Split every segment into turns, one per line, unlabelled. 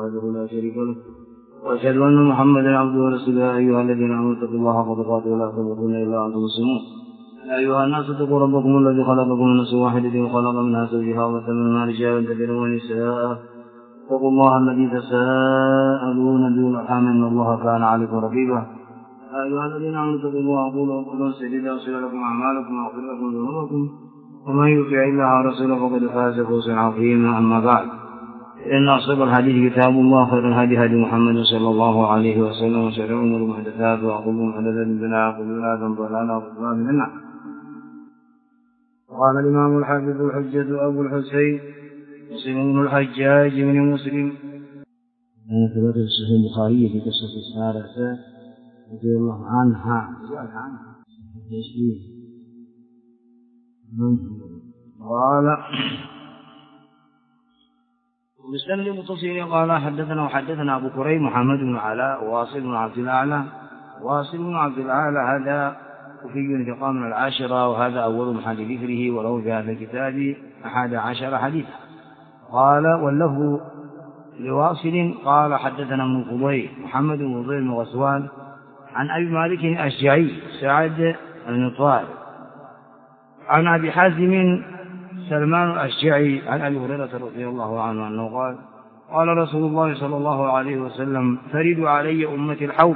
وحده لا شريك له وأشهد أن محمدا عبده ورسوله. أيها الذين آمنوا اتقوا الله حق تقاته ولا تموتن إلا وأنتم مسلمون. يا أيها الناس اتقوا ربكم الذي خلقكم من نفس واحدة وخلق منها زوجها وبث منهما رجالا كثيرا ونساء. اتقوا الله الذي تساءلون به والأرحام إن الله كان عليكم رقيبا. يا أيها الذين آمنوا اتقوا الله وقولوا قولا سديدا يغفر لكم أعمالكم ويغفر لكم ذنوبكم ومن يطع الله ورسوله فقد فاز فوزا عظيما. أما بعد إن أصدق الحديث كتاب الله خير الهدي هدي محمد صلى الله عليه وسلم وشر الأمور محدثاتها وكل محدثة بدعة وكل بدعة ضلالة وكل ضلالة في النار. قال الإمام الحافظ الحجة أبو الحسين مسلم بن الحجاج بن مسلم من ثبت في الصحيح البخاري في قصة سارة رضي الله عنها قال مستند متصل قال حدثنا أبو كريب محمد بن علاء واصل بن عبد الأعلى هذا كوفي ثقة من العاشرة وهذا أول محل ذكره وله في هذا الكتاب 11 حديثا. قال واللفظ لواصل قال حدثنا ابن فضيل محمد بن فضيل بن غسوان عن أبي مالك الأشجعي سعد بن طارق عن أبي حازم سلمان الأشجعي عن أبي هريرة رضي الله عنه أنه قال رسول الله صلى الله عليه وسلم فرد علي أمتي الحوض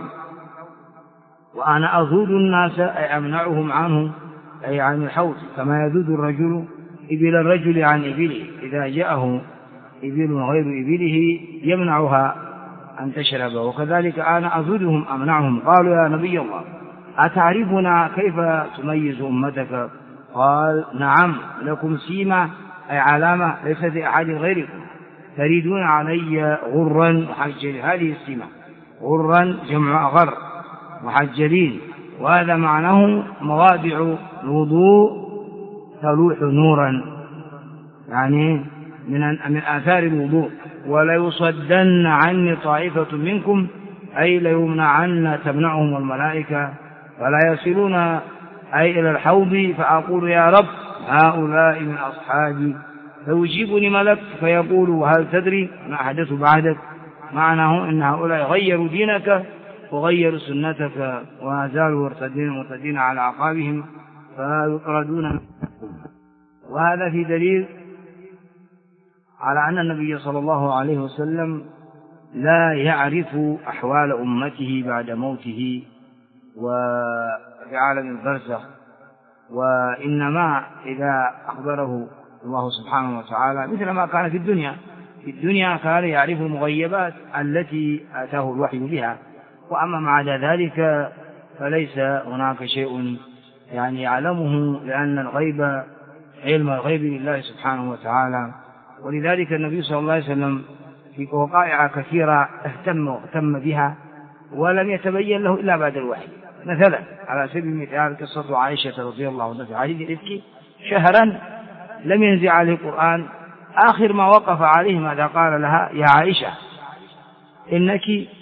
وأنا أذود الناس أي أمنعهم عنه أي عن الحوض كما يذود الرجل إبل الرجل عن إبله إذا جاءه إبل غير إبله يمنعها أن تشرب وكذلك أنا أذودهم أمنعهم. قالوا يا نبي الله أتعرفنا كيف تميز أمتك؟ قال نعم لكم سيمة أي علامة ليست لأحد غيركم تريدون علي غرا محجلين. هذه السيمة غرا جمع غر محجلين وهذا معناه مواضع الوضوء تلوح نورا يعني من آثار الوضوء. ولا يصدن عني طائفة منكم أي ليمنعن تمنعهم الملائكة فلا يصلون أي إلى الحوض فأقول يا رب هؤلاء من أصحابي فيجيبني ملك فيقول وهل تدري ما أحدث بعدك؟ معناه إن هؤلاء غيروا دينك وغيروا سنتك وما زالوا مرتدين على أعقابهم فيطردون. وهذا في دليل على أن النبي صلى الله عليه وسلم لا يعرف أحوال أمته بعد موته وفي عالم البرزخ وإنما إذا أخبره الله سبحانه وتعالى مثل ما كان في الدنيا كان يعرف المغيبات التي أتاه الوحي بها وأما مع ذلك فليس هناك شيء يعني يعلمه لأن الغيب علم الغيب لله سبحانه وتعالى. ولذلك النبي صلى الله عليه وسلم في وقائع كثيرة اهتم بها ولم يتبين له إلا بعد الوحي. مثلا على سبيل المثال قصة عائشة رضي الله عنها في حديث الإفك شهرا لم ينزل عليه القرآن آخر ما وقف عليه ماذا قال لها يا عائشة إنك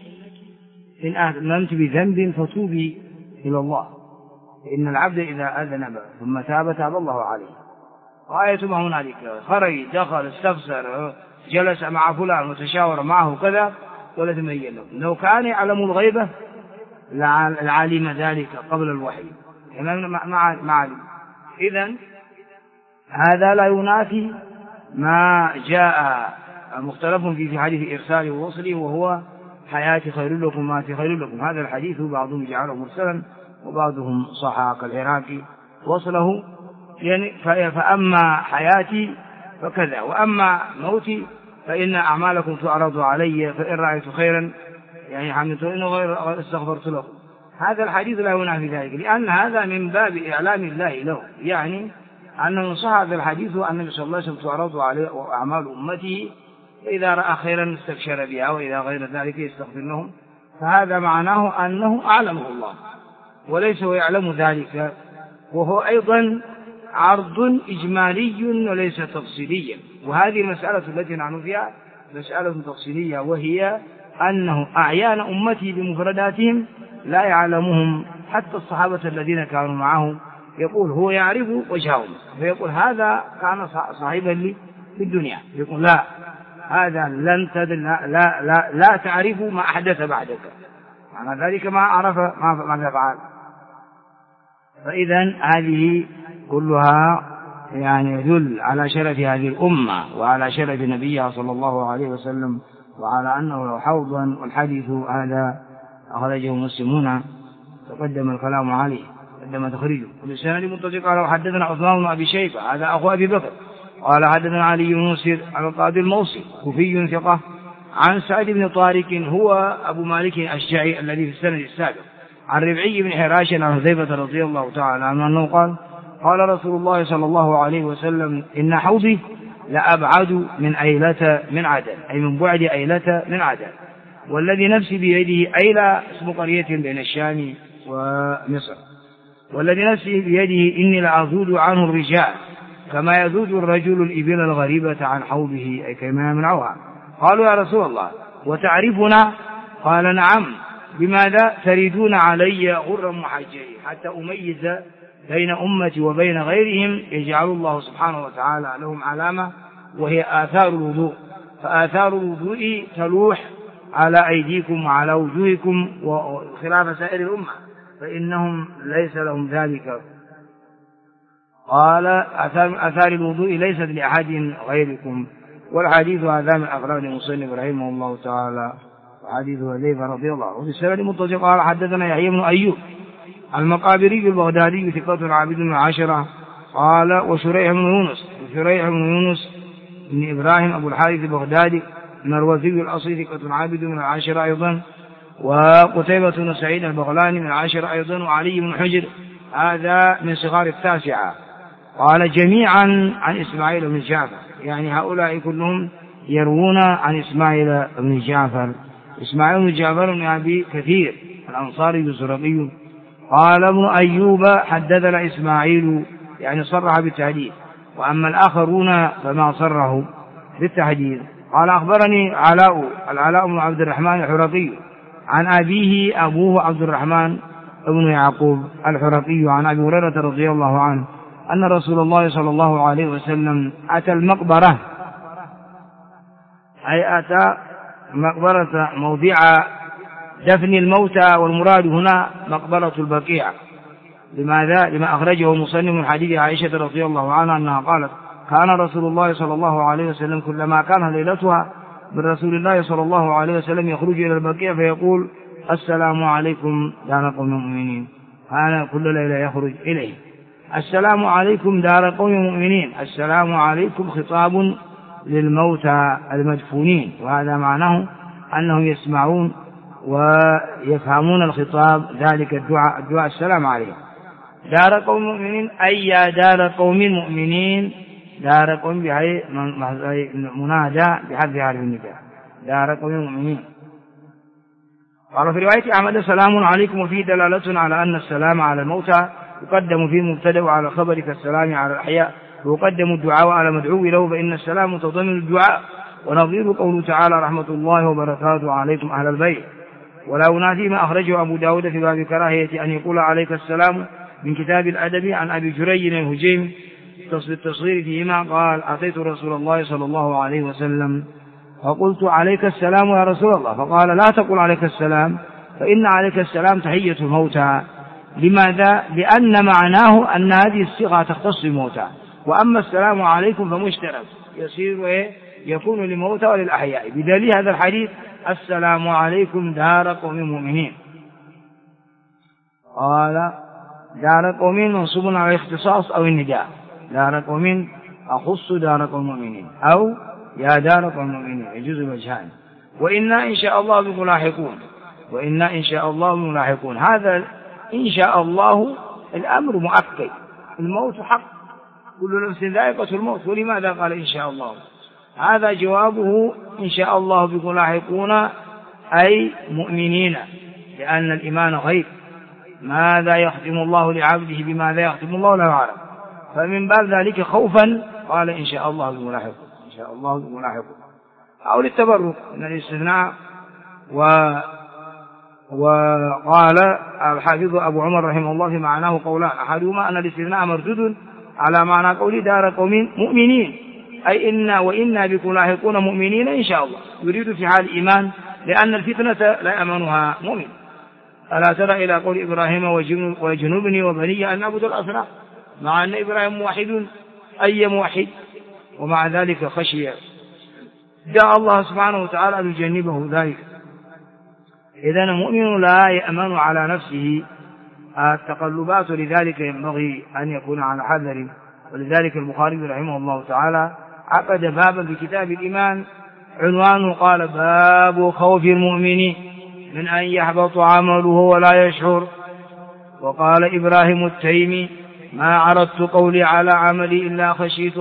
إن أذنبت بذنب فتوبي إلى الله إن العبد إذا أذنب ثم تاب الله عليه. غاية ما هنالك خرج دخل استفسر جلس مع فلان وتشاور معه كذا ولا تبين له. لو كان يعلم الغيبة لعلم ذلك قبل الوحي مع إذن هذا لا ينافي ما جاء مختلف في حديث إرسال ووصله وهو حياتي خير لكم ماتي خير لكم. هذا الحديث بعضهم جعله مرسلا وبعضهم صحى كالعراقي وصله يعني فأما حياتي فكذا وأما موتي فإن أعمالكم تعرض علي فإن رأيت خيرا يعني حمدت إنه غير استغفرت له. هذا الحديث لا ينافي ذلك لأن هذا من باب إعلام الله له يعني أنه صح هذا الحديث أن النبي صلى الله عليه وسلم تعرض عليه أعمال أمته فإذا رأى خيرا استبشر بها وإذا غير ذلك يستغفر لهم. فهذا معناه أنه أعلمه الله وليس هو يعلم ذلك وهو أيضا عرض إجمالي وليس تفصيليا. وهذه المسألة التي نحن فيها مسألة تفصيلية وهي أنه أعيان أمتي بمفرداتهم لا يعلمهم حتى الصحابة الذين كانوا معه يقول هو يعرف وجههم فيقول هذا كان صاحبا لي في الدنيا يقول لا هذا لن تدل لا تعرف ما أحدث بعدك، معنى ذلك ما عرف ماذا فعل. فإذا هذه كلها يعني يدل على شرف هذه الأمة وعلى شرف نبيها صلى الله عليه وسلم، وعلى أنه له حوضا. والحديث هذا أخرجه مسلمون تقدم الكلام عليه، قدم تخريجه. والإسناد متصل. قال وحدثنا عثمان بن أبي شيبة هذا أخو أبي بكر قال حدثنا علي بن مسهر على القاضي الموصي كوفي ثقة عن سعد بن طارق هو أبو مالك الأشجعي الذي في السند السابق عن ربعي بن حراش عن حذيفة رضي الله تعالى عنه أنه قال قال رسول الله صلى الله عليه وسلم إن حوضي لأبعد من أيلة من عدن، أي من بعد أيلة من عدن، والذي نفسي بيده. أيلة اسم قرية بين الشام ومصر. والذي نفسي بيده إني لأذود عنه الرجال كما يذود الرجل الإبل الغريبة عن حوضه، أي كما يمنعها. قالوا يا رسول الله وتعرفنا؟ قال نعم. بماذا؟ تريدون علي غرا محجلين حتى أميز بين أمتي وبين غيرهم، يجعل الله سبحانه وتعالى لهم علامة وهي آثار الوضوء، فآثار الوضوء تلوح على أيديكم وعلى وجوهكم وخلاف سائر الأمة، فإنهم ليس لهم ذلك. قال آثار الوضوء ليست لأحد غيركم. والحديث هذا من أفراد المصنف رحمه الله تعالى، وحديث حذيفة رضي الله عنه. وفي السند المتصل قال حدثنا يحيى بن أيوب المقابري البغدادي ثقة عابد من العشرة قال وشريح بن يونس بن إبراهيم أبو الحارث البغدادي المروزي الأصلي ثقة عابد من العشرة أيضا، وقتيبة بن سعيد البغلاني من العشرة أيضا، وعلي بن حجر هذا من صغار التاسعة. قال جميعا عن إسماعيل بن جعفر، يعني هؤلاء كلهم يروون عن إسماعيل بن جعفر. إسماعيل بن جعفر بن أبي كثير الأنصاري الزرقي. قال ابن أيوب حدثنا إسماعيل، يعني صرح بالتحديث، وأما الآخرون فما صرحوا بالتحديث. قال أخبرني العلاء بن عبد الرحمن الحرقي عن أبيه أبوه عبد الرحمن بن يعقوب الحرقي عن أبي هريرة رضي الله عنه أن رسول الله صلى الله عليه وسلم أتى المقبرة، أي أتى مقبرة موضع دفن الموتى، والمراد هنا مقبرة البقيع. لماذا؟ لما أخرجه مصنف من حديث عائشة رضي الله عنها أنها قالت كان رسول الله صلى الله عليه وسلم كلما كان ليلتها من رسول الله صلى الله عليه وسلم يخرج إلى البقيع فيقول السلام عليكم دار قوم مؤمنين. كان كل ليلة يخرج إليه السلام عليكم دار قوم مؤمنين. السلام عليكم خطاب للموتى المدفونين، وهذا معناه أنهم يسمعون ويفهمون الخطاب، ذلك الدعاء السلام عليكم دار قوم مؤمنين، أي يا دار قوم المؤمنين. دار قوم بهي منادى بحذف حرف النداء، دار قوم المؤمنين. قال في رواية أحمد سلام عليكم، وفيه دلالة على أن السلام على الموتى يقدم في المبتدأ وعلى الخبر كالسلام على الأحياء، ويقدم الدعاء على مدعو له، فإن السلام متضمن الدعاء، ونظير قوله تعالى رحمة الله وبركاته عليكم أهل البيت. ولا ينافي ما أخرجه أبو داود في باب كراهية أن يقول عليك السلام من كتاب الأدب عن أبي جريج الهجيم بالتصغير فيهما قال أتيت رسول الله صلى الله عليه وسلم فقلت عليك السلام يا رسول الله، فقال لا تقل عليك السلام، فإن عليك السلام تحية الموتى. لماذا؟ لأن معناه أن هذه الصيغة تختص بالموتى، وأما السلام عليكم فمشترك يصير يكون للموتى وللأحياء، بدليل هذا الحديث السلام عليكم دار قوم مؤمنين. قال دار قوم منصوب على الاختصاص أو النداء، دار قوم أخص دار قوم مؤمنين، أو يا دار قوم مؤمنين، يجوز الوجهان. وإنا إن شاء الله بكم لاحقون، وإنا إن شاء الله بكم لاحقون. هذا إن شاء الله الأمر مؤكد، الموت حق، كل نفس ذائقة الموت. ولماذا قال إن شاء الله؟ هذا جوابه إن شاء الله بكم لاحقون أي مؤمنين، لأن الإيمان غيب، ماذا يختم الله لعبده بماذا يختم الله لا يعلم، فمن باب ذلك خوفا قال إن شاء الله بكم لاحقون، إن شاء الله بكم لاحقون، أو للتبرك من الاستثناء. وقال الحافظ أبو عمر رحمه الله في معناه قولان، أحدهما أن الاستثناء مردود على معنى قول دار قوم مؤمنين، أي إنا وإنا بكم لاحقون مؤمنين إن شاء الله، يريد في حال الإيمان، لأن الفتنة لا يأمنها مؤمن. ألا ترى إلى قول إبراهيم وجنوبني وبني أن نعبد الأصنام، مع أن إبراهيم موحد أي موحد، ومع ذلك خشي دعا الله سبحانه وتعالى أن يجنبه ذلك. إذن المؤمن لا يأمن على نفسه التقلبات، ولذلك ينبغي أن يكون على حذر. ولذلك البخاري رحمه الله تعالى عقد بابا في كتاب الإيمان عنوانه قال: باب خوف المؤمن من أن يحبط عمله ولا يشعر. وقال إبراهيم التيمي: ما عرضت قولي على عملي إلا خشيت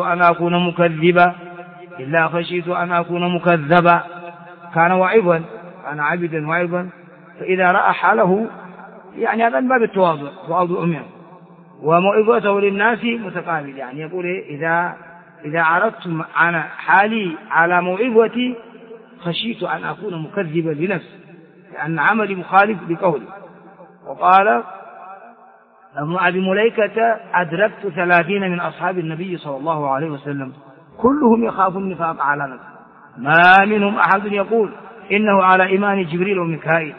أن أكون مكذبا. كان واعظا، كان عبدا واعظا، فإذا رأى حاله يعني هذا من باب التواضع منه، وموعظته للناس متقابل. يعني يقول إذا عرضت عن حالي على موعظتي خشيت أن أكون مكذبا لنفسي، لأن عملي مخالف بقولي. وقال ابن أبي مليكة: أدركت 30 من أصحاب النبي صلى الله عليه وسلم كلهم يخاف النفاق على نفسه، ما منهم أحد يقول إنه على إيمان جبريل وميكائيل.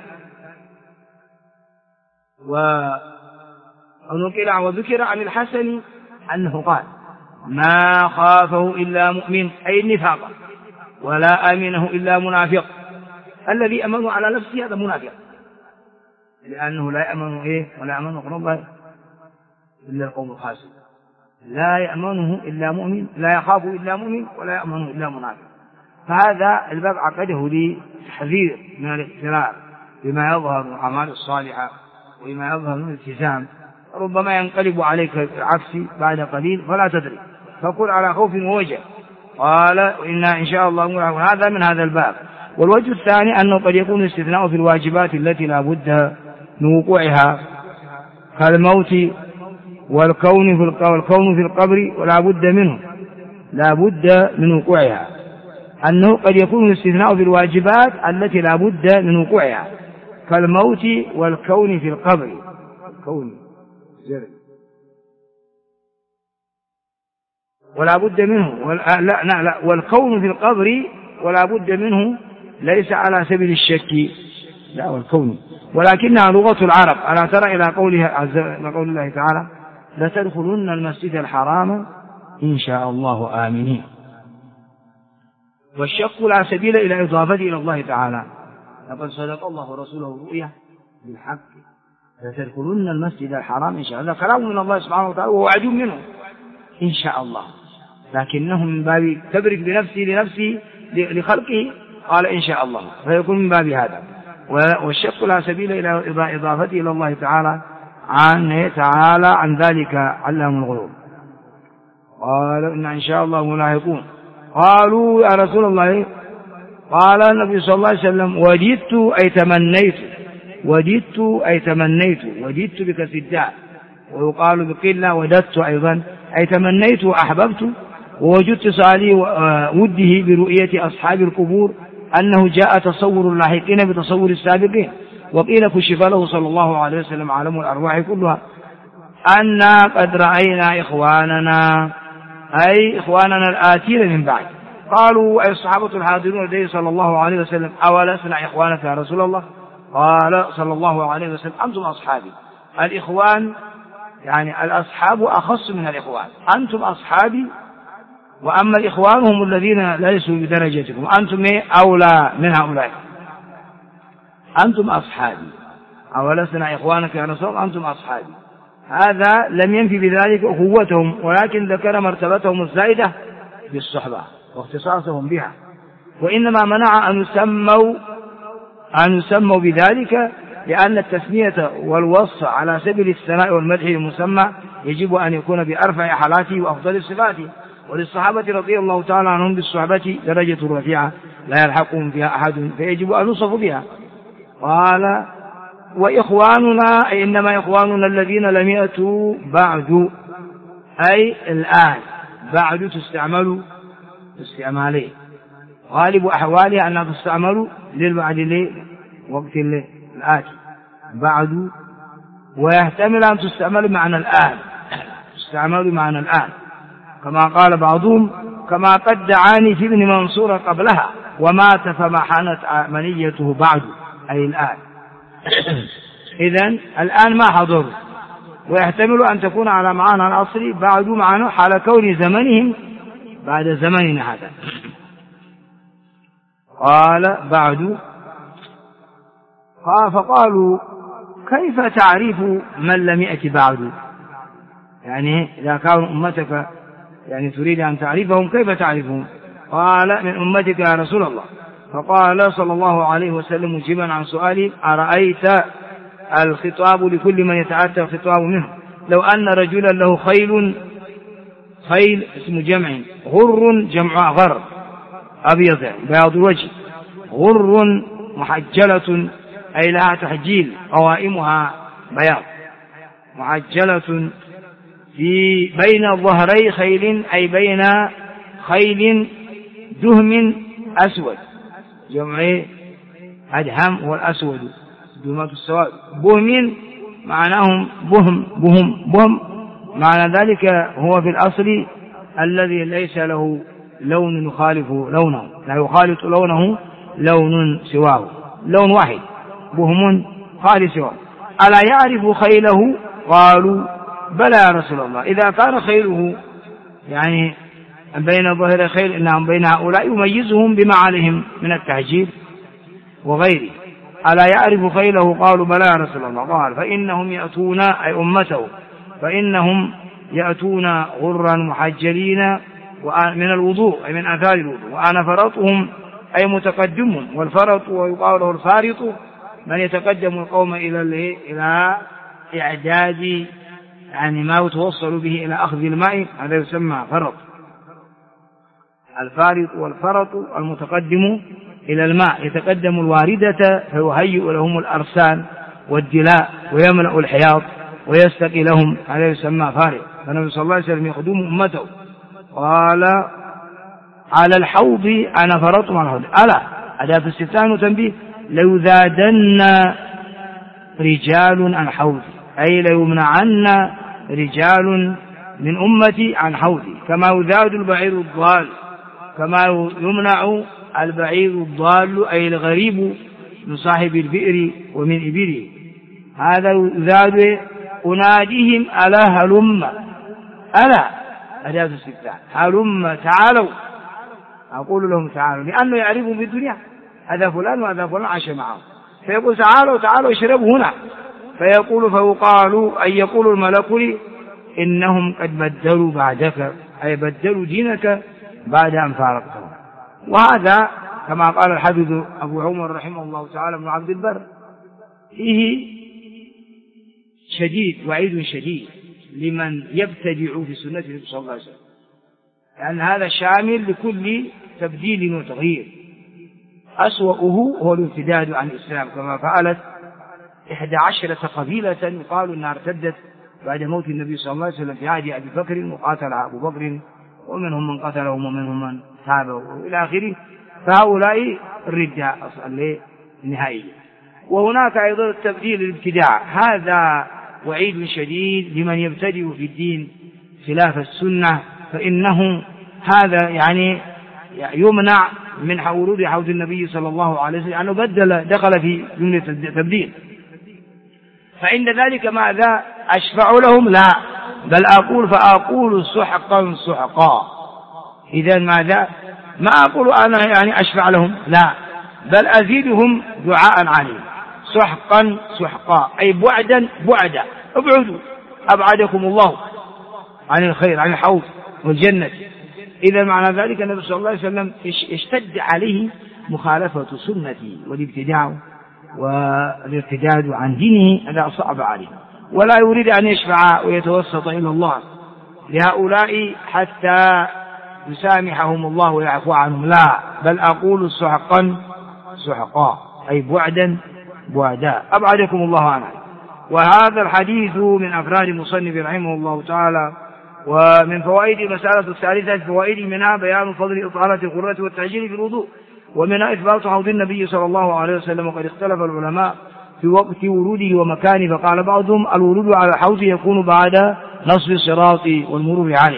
وذكر عن الحسن أنه قال: ما خافه إلا مؤمن، أي النفاق، ولا أمنه إلا منافق. الذي أمنه على نفسه هذا منافق، لأنه لا يأمن ولا يأمن قربه إلا القوم الخاسر. لا يأمنه إلا مؤمن، لا يخاف إلا مؤمن، ولا يأمنه إلا منافق. فهذا الباب عقده لتحذير من الاغترار بما يظهر من الأعمال الصالحة وبما يظهر من الالتزام، ربما ينقلب عليك العكس بعد قليل فلا تدري، فقل على خوف ووجه. قال: إنا إن شاء الله. هذا من هذا الباب. والوجه الثاني أنه قد يكون استثناء في الواجبات التي لا بد من وقوعها، كالموت والكون في القبر، ولا بد منه، لا بد من وقوعها. أنه قد يكون الاستثناء في الواجبات التي لا بد من وقوعها، كالموت والكون في القبر. ولا بد منه، والكون في القبر ولا بد منه، ليس على سبيل الشك، لا، والكون، ولكنها لغة العرب. ألا ترى إلى قول الله تعالى: لتدخلن المسجد الحرام إن شاء الله آمنين. والشك لا سبيل إلى إضافته إلى الله تعالى. لقد صدق الله رسوله الرؤيا بالحق، لتدخلن المسجد الحرام إن شاء الله. كلام من الله سبحانه وتعالى ووعد منه إن شاء الله، لكنه من باب تبرك لنفسه لخلقه قال إن شاء الله، فيكون من باب هذا. والشك لا سبيل إلى إضافته إلى الله تعالى عن ذلك علام الغيوب. قال: إن شاء الله ملاحقون. قالوا: يا رسول الله. قال النبي صلى الله عليه وسلم: وددت بكسر الداء، ويقال بقلة وددت أيضا، أي تمنيت وأحببت، ووجدت صالي وده برؤية أصحاب القبور أنه جاء تصور اللاحقين بتصور السابقين. وقيل كشف له صلى الله عليه وسلم عالم الأرواح كلها أنا قد رأينا إخواننا، أي إخواننا الآتين من بعد. قالوا: أي الصحابة الحاضرون لديه صلى الله عليه وسلم: أولسنا إخوانك يا رسول الله؟ قال صلى الله عليه وسلم: أنتم أصحابي. الإخوان يعني الأصحاب أخص من الإخوان، أنتم أصحابي، وأما الإخوان هم الذين ليسوا بدرجتكم، أنتم أولى من هؤلاء. أنتم أصحابي، أولسنا إخوانك يا رسول الله، أنتم أصحابي. هذا لم ينفي بذلك أخوتهم، ولكن ذكر مرتبتهم الزائدة بالصحبة واختصاصهم بها، وإنما منع أن يسموا بذلك، لأن التسمية والوصف على سبيل الثناء والمدح المسمى يجب أن يكون بأرفع حالاته وأفضل صفاته. وللصحابة رضي الله تعالى عنهم بالصحبة درجة رفيعة لا يلحقهم فيها أحد، فيجب أن يوصفوا بها. قال: وإخواننا، أي إنما إخواننا الذين لم يأتوا بعد، أي الآن، بعد تستعمل استعمالين، غالب أحوالها أنها تستعمل للبعد وقت الآتي بعد، ويحتمل أن تستعمل معنى الآن، كما قال بعضهم: كما قد دعاني في ابن منصور قبلها ومات فما حانت منيته بعد، أي الآن. إذن الآن ما حضر، ويحتمل أن تكون على معنى الأصلي بعد معنى حال كون زمنهم بعد زمننا هذا. قال بعد، فقالوا كيف تعرف من لم يأتي بعد؟ يعني إذا كانوا أمتك يعني تريد أن تعرفهم كيف تعرفهم؟ قال من أمتك يا رسول الله. فقال صلى الله عليه وسلم مجيبا عن سؤالي أرأيت الخطاب لكل من يتعدى الخطاب منه لو أن رجلا له خيل اسم جمع، غر جمع غر أبيض بياض الوجه، غر محجلة أي لها تحجيل قوائمها بياض، محجلة في بين ظهري خيل أي بين خيل دهم أسود، جمع أدهم هو الأسود دهمات السواد، بهم معناهم بهم معنى ذلك هو في الأصل الذي ليس له لون يخالف لونه، لا يخالط لونه لون سواه، لون واحد بهم خالص سواه. ألا يعرف خيله؟ قالوا بلى يا رسول الله. إذا كان خيله يعني بين ظهر خيل إنهم بين هؤلاء يميزهم بما عليهم من التعجيل وغيره. ألا يعرف خيله؟ قالوا بلى يا رسول الله. قال فإنهم يأتون أي أمته، فإنهم يأتون غرا محجلين من الوضوء أي من آثار الوضوء، وأنا فرطهم أي متقدمهم، والفرط ويقال له الفارط من يتقدم القوم إلى إعداد يعني ما يتوصل به إلى أخذ الماء، هذا يسمى فرط. الفارط والفرط المتقدم إلى الماء، يتقدم الواردة فيهيئ لهم الأرسال والدلاء ويملأ الحياض ويستقي لهم، هذا يسمى فارط. فالنبي صلى الله عليه وسلم يخدم أمته. قال على الحوض أنا فرطهم على الحوض. ألا أداة استفتاء وتنبيه ليذادن رجال عن حوضي، أي ليمنعن رجال من أمتي عن حوضي، كما يذاد البعير الضال، كما يمنع البعير الضال أي الغريب من صاحب البئر ومن إبله. هذا يذاد أناديهم ألا هلم، ألا أداة استفتاء هلم تعالوا، أقول لهم تعالوا، لأنه يعرفهم في الدنيا هذا فلان وهذا فلان عاش معه، فيقول تعالوا اشربوا هنا، فيقال أي يقول الملك لي إنهم قد بدلوا بعدك، أي بدلوا دينك بعد أن فارقتهم. وهذا كما قال الحافظ أبو عمر رحمه الله تعالى بن عبد البر فيه وعيد شديد لمن يبتدع في سنة النبي صلى الله عليه وسلم، لأن هذا شامل لكل تبديل وتغيير. أسوأه هو الارتداد عن الإسلام، كما فعلت 11 قبيلة يقال أنها ارتدت بعد موت النبي صلى الله عليه وسلم في عهد أبي بكر، وقاتل أبو بكر ومنهم من قتلهم ومنهم من تابوا إلى آخره، فهؤلاء الردة النهائية. وهناك أيضا التبديل الابتداع، هذا وعيد شديد لمن يبتدئ في الدين خلاف السنة، فإنه هذا يعني يمنع من ورود حوض النبي صلى الله عليه وسلم، يعني دخل في جملة التبديل. فعند ذلك ماذا أشفع لهم؟ لا، بل فأقول سحقا. إذا ماذا؟ ما أقول أنا يعني أشفع لهم، لا، بل أزيدهم دعاء عليهم. سحقا أي بعدا، ابعدوا، أبعدكم الله عن الخير، عن الحوض والجنة. إذا معنى ذلك النبي صلى الله عليه وسلم اشتد عليه مخالفة سنتي والابتداع والارتداد عن دينه، هذا صعب عليه، ولا يريد أن يشفع ويتوسط إلى الله لهؤلاء حتى يسامحهم الله ويعفو عنهم، لا، بل أقول سحقا أي بعدا، أبعدكم الله عنه. وهذا الحديث من أفراد المصنف رحمه الله تعالى. ومن فوائد المسألة الثالثة فوائد منها بيان فضل إطالة القرة والتعجيل في الوضوء، ومنها إثبات حوض النبي صلى الله عليه وسلم. وقد اختلف العلماء في وقت وروده ومكانه، فقال بعضهم الورود على الحوض يكون بعد نصب الصراط والمرور عليه،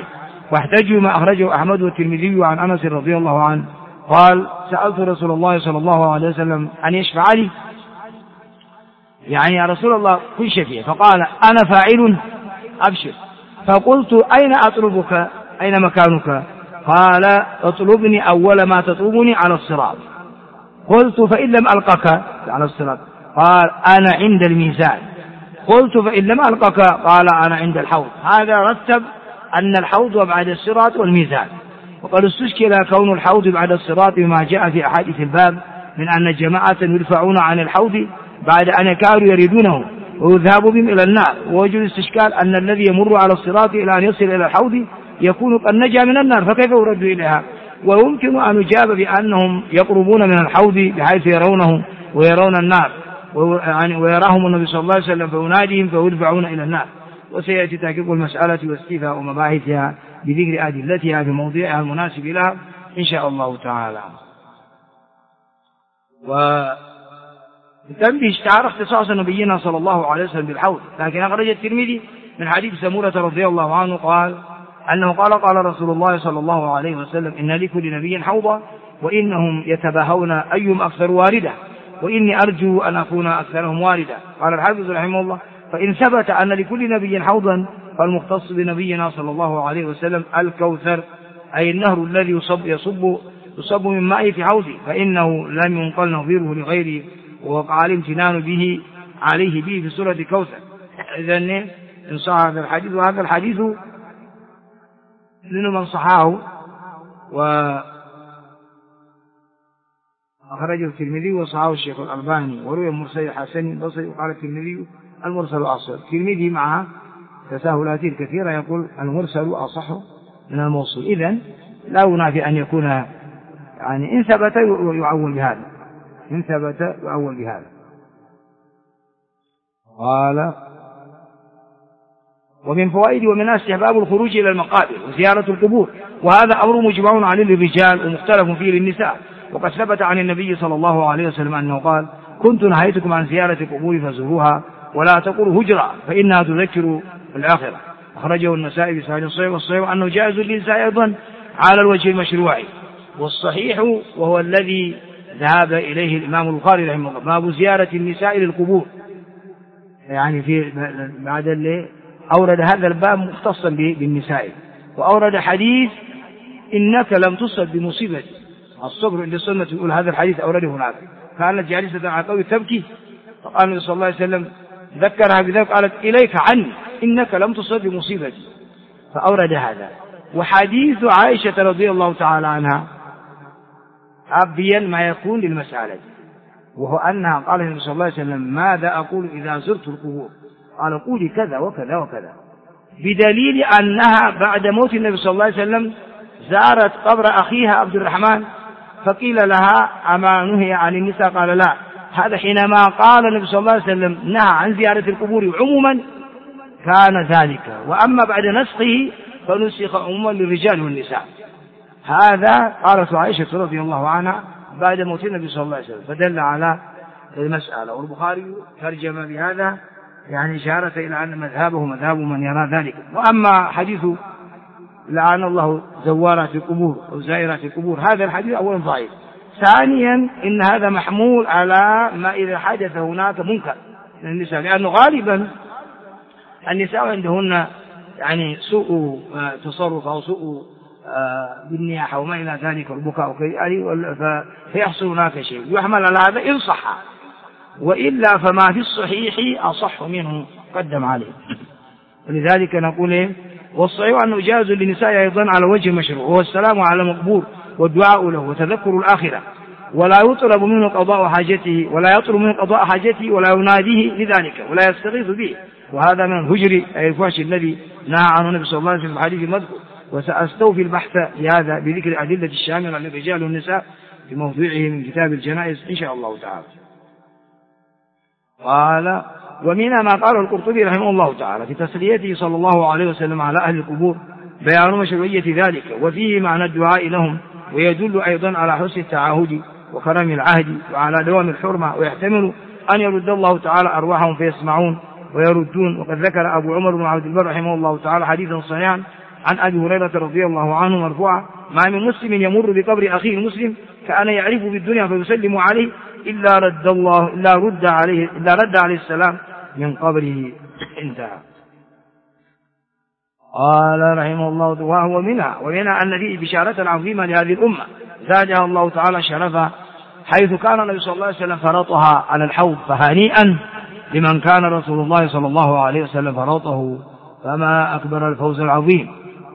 واحتجوا ما أخرجه أحمد والترمذي عن أنس رضي الله عنه قال سألت رسول الله صلى الله عليه وسلم أن يشفع لي، يعني يا رسول الله كن شفيع، فقال أنا فاعل أبشر. فقلت أين أطلبك، أين مكانك؟ قال اطلبني أول ما تطلبني على الصراط. قلت فإن لم ألقك على الصراط؟ قال أنا عند الميزان. قلت فإن لم ألقك؟ قال أنا عند الحوض. هذا رتب أن الحوض بعد الصراط والميزان. وقد استشكل كون الحوض بعد الصراط بما جاء في أحاديث الباب من أن جماعة يدفعون عن الحوض بعد أن كانوا يريدونه ويذهب بهم إلى النار، ووجد الاستشكال أن الذي يمر على الصراط إلى أن يصل إلى الحوض يكون قد نجا من النار، فكيف يرد إليها؟ ويمكن أن يجاب بأنهم يقربون من الحوض بحيث يرونه ويرون النار ويراهم النبي صلى الله عليه وسلم فيناديهم فيدفعون إلى النار. وسيأتي تحقيق المسألة واستيفاء مباحثها بذكر أدلتها في موضعها المناسب لها إن شاء الله تعالى. وتنبيه اشتهر اختصاص نبينا صلى الله عليه وسلم بالحوض، لكن أخرج الترمذي من حديث سمورة رضي الله عنه قال أنه قال رسول الله صلى الله عليه وسلم إن لكل نبي حوضا وإنهم يتباهون أيهم أكثر واردة وإني أرجو أن أكون أكثرهم واردة. قال الحافظ رحمه الله فإن ثبت أن لكل نبي حوضا فالمختص بنبينا صلى الله عليه وسلم الكوثر، أي النهر الذي يصب من ماء في حوضه، فإنه لم ينقل نظيره لغيره ووقع الامتنان به عليه به في سورة كوثر. إذن إن صح هذا الحديث، وهذا الحديث من صححه وأخرجه الترمذي وصححه الشيخ الألباني، وروي مرسل حسن البصري وقال الترمذي المرسل أصح. الترمذي مع تساهلات كثيرة يقول المرسل أصح من الموصول، إذن لا ينافي أن يكون يعني إن ثبت يعول بهذا، إن ثبت يعول بهذا. قال ومن فوائد ومن استحباب الخروج إلى المقابر وزيارة القبور، وهذا أمر مجمع عليه للرجال ومختلف فيه للنساء. وقد ثبت عن النبي صلى الله عليه وسلم أنه قال كنت نهيتكم عن زيارة القبور فزوروها ولا تقولوا هجرة فإنها تذكر الآخرة. أخرجه النسائي بسند صحيح، والصحيح أنه جائز للنساء أيضا على الوجه المشروع، والصحيح وهو الذي ذهب إليه الإمام البخاري رحمه الله باب زيارة النساء للقبور، يعني في بعد اللي أورد هذا الباب مختصا بالنساء، وأورد حديث إنك لم تصب بمصيبة الصبر اللي صنة يقول هذا الحديث أورده هناك. كانت جالسة على طاولة تبكي فقال النبي صلى الله عليه وسلم ذكرها بذلك قالت إليك عني إنك لم تصب بمصيبتي، فأورد هذا. وحديث عائشة رضي الله تعالى عنها أبين ما يكون للمسألة، وهو أنها قال النبي صلى الله عليه وسلم ماذا أقول إذا زرت القبور؟ قال قولي كذا وكذا وكذا، بدليل أنها بعد موت النبي صلى الله عليه وسلم زارت قبر أخيها عبد الرحمن فقيل لها أما نهي عن النساء؟ قال لا. هذا حينما قال النبي صلى الله عليه وسلم نهى عن زيارة القبور عموما كان ذلك، وأما بعد نسخه فنسخ عموما للرجال والنساء. هذا قالت عائشة رضي الله عنها بعد موت النبي صلى الله عليه وسلم، فدل على المسألة. والبخاري ترجم بهذا يعني إشارة إلى أن مذهبه مذهب من يرى ذلك. وأما حديث لعن الله زوارات القبور أو زائرات القبور هذا الحديث أولا ضعيف، ثانيا إن هذا محمول على ما إذا حدث هناك منكر من النساء، لأنه غالبا النساء عندهن يعني سوء تصرف أو سوء بالنياحة وما إلى ذلك والبكاء فيحصل هناك شيء يحمل على هذا إن صح، وإلا فما في الصحيح أصح منه قدم عليه. ولذلك نقول والصحيح أنه جاز للنساء أيضا على وجه مشروع، وهو السلام على المقبور والدعاء له وتذكر الآخرة، ولا يطلب منه قضاء حاجته ولا يناديه لذلك ولا يستغيث به، وهذا من الهجر أي الفحش الذي نهى عنه النبي صلى الله عليه وسلم في الحديث المذكور. وسأستوفي البحث بهذا بذكر أدلة الشاملة للرجال والنساء في موضوعه من كتاب الجنائز إن شاء الله تعالى. قال ومنها ما قاله القرطبي رحمه الله تعالى في تسليته صلى الله عليه وسلم على أهل القبور بيان مشروعية ذلك وفيه معنى الدعاء لهم، ويدل أيضا على حسن التعاهد وكرم العهد وعلى دوام الحرمة، ويحتمل أن يرد الله تعالى أرواحهم فيسمعون ويردون. وقد ذكر أبو عمر بن عبد البر رحمه الله تعالى حديثا صحيحا عن أبي هريرة رضي الله عنه مرفوعا: ما من مسلم يمر بقبر أخيه المسلم كأن يعرف بالدنيا فيسلم عليه إلا رد عليه السلام من قبره. انتهى. قال رحمه الله: وهو ومنها أن فيه بشارة عظيمة لهذه الأمة زادها الله تعالى شرفها، حيث كان النبي صلى الله عليه وسلم فرطها على الحوض، فهنيئا لمن كان رسول الله صلى الله عليه وسلم فرطه، فما أكبر الفوز العظيم.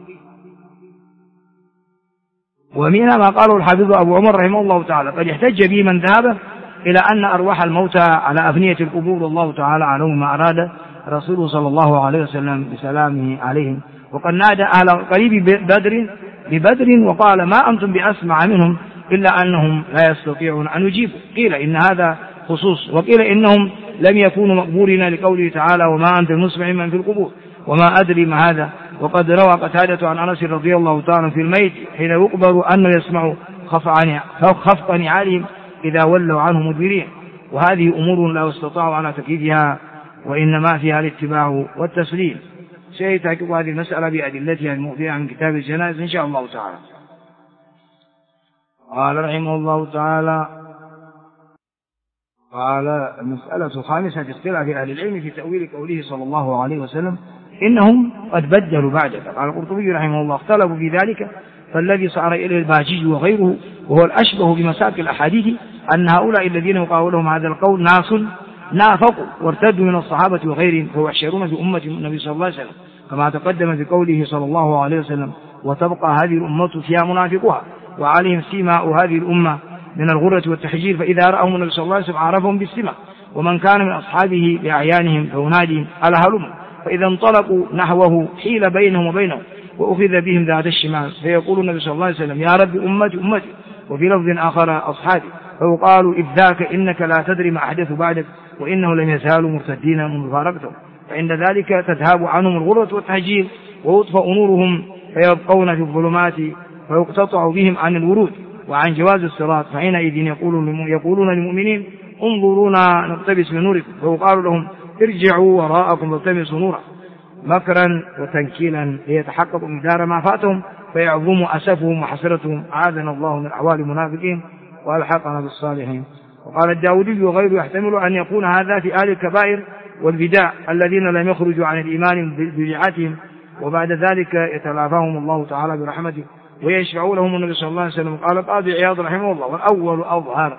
ومنها ما قاله الحافظ أبو عمر رحمه الله تعالى: قد احتج به من ذهب إلى أن أرواح الموتى على أفنية القبور، والله تعالى أعلم ما أراد رسوله صلى الله عليه وسلم بسلامه عليهم. وقد نادى أهل قريب ببدر وقال: ما أنتم بأسمع منهم إلا أنهم لا يستطيعون أن يجيبوا. قيل إن هذا خصوص، وقيل إنهم لم يكونوا مقبورين لقوله تعالى: وما أنت بمسمع من في القبور، وما أدري ما هذا. وقد روى قتادة عن أنس رضي الله تعالى في الميت حين يقبر أنه يسمع خفق نعالهم إذا ولوا عنه مدبرين. وهذه أمور لا استطاعوا على تكييفها، وإنما فيها الاتباع والتسليم. سيتحقق هذه المسألة بأدلتها المؤذية عن كتاب الجنائز إن شاء الله تعالى. قال رحمه الله تعالى: قال: المسألة الخامسة في اختلاف أهل العلم في تأويل قوله صلى الله عليه وسلم: إنهم قد بدلوا بعدك. قال القرطبي رحمه الله: اختلفوا في ذلك، فالذي صار إليه الباجي وغيره وهو الأشبه بمساك الأحاديث أن هؤلاء الذين يقاولهم هذا القول ناس نافقوا وارتدوا من الصحابة وغيرهم، فيحشرون في أمة النبي صلى الله عليه وسلم، كما تقدم في قوله صلى الله عليه وسلم: وتبقى هذه الأمة فيها منافقها وعليهم سيماء هذه الأمة من الغرة والتحجير، فإذا رأهم النبي صلى الله عليه وسلم عرفهم بالسماء، ومن كان من أصحابه بأعيانهم فيناديهم: ألا هلم، فإذا انطلقوا نحوه حيل بينهم وبينه وأخذ بهم ذات الشمال، فيقول النبي صلى الله عليه وسلم: يا رب أمتي أمتي، وفي لفظ آخر أصحابي، فيقال: إذ ذاك إنك لا تدري ما أحدث بعدك، وإنه لم يزالوا مرتدين من فارقتهم، فعند ذلك تذهب عنهم الغرة والتحجير ويطفأ نورهم، فيبقون في الظلمات فيقتطع بهم عن الورود وعن جواز الصراط، فحينئذ يقولون للمؤمنين: انظرونا نقتبس من نوركم، فيقال لهم: ارجعوا وراءكم والتمسوا نورا، مكرا وتنكيلا ليتحققوا مقدار ما فاتهم، فيعظم أسفهم وحسرتهم، أعاذنا الله من أحوال المنافقين وألحقنا بالصالحين. وقال الداودي وغيره: يحتمل أن يكون هذا في أهل الكبائر والبدع الذين لم يخرجوا عن الإيمان ببدعتهم، وبعد ذلك يتلافاهم الله تعالى برحمته ويشفع لهم النبي صلى الله عليه وسلم. قال القاضي عياض رحمه الله: والأول أظهر،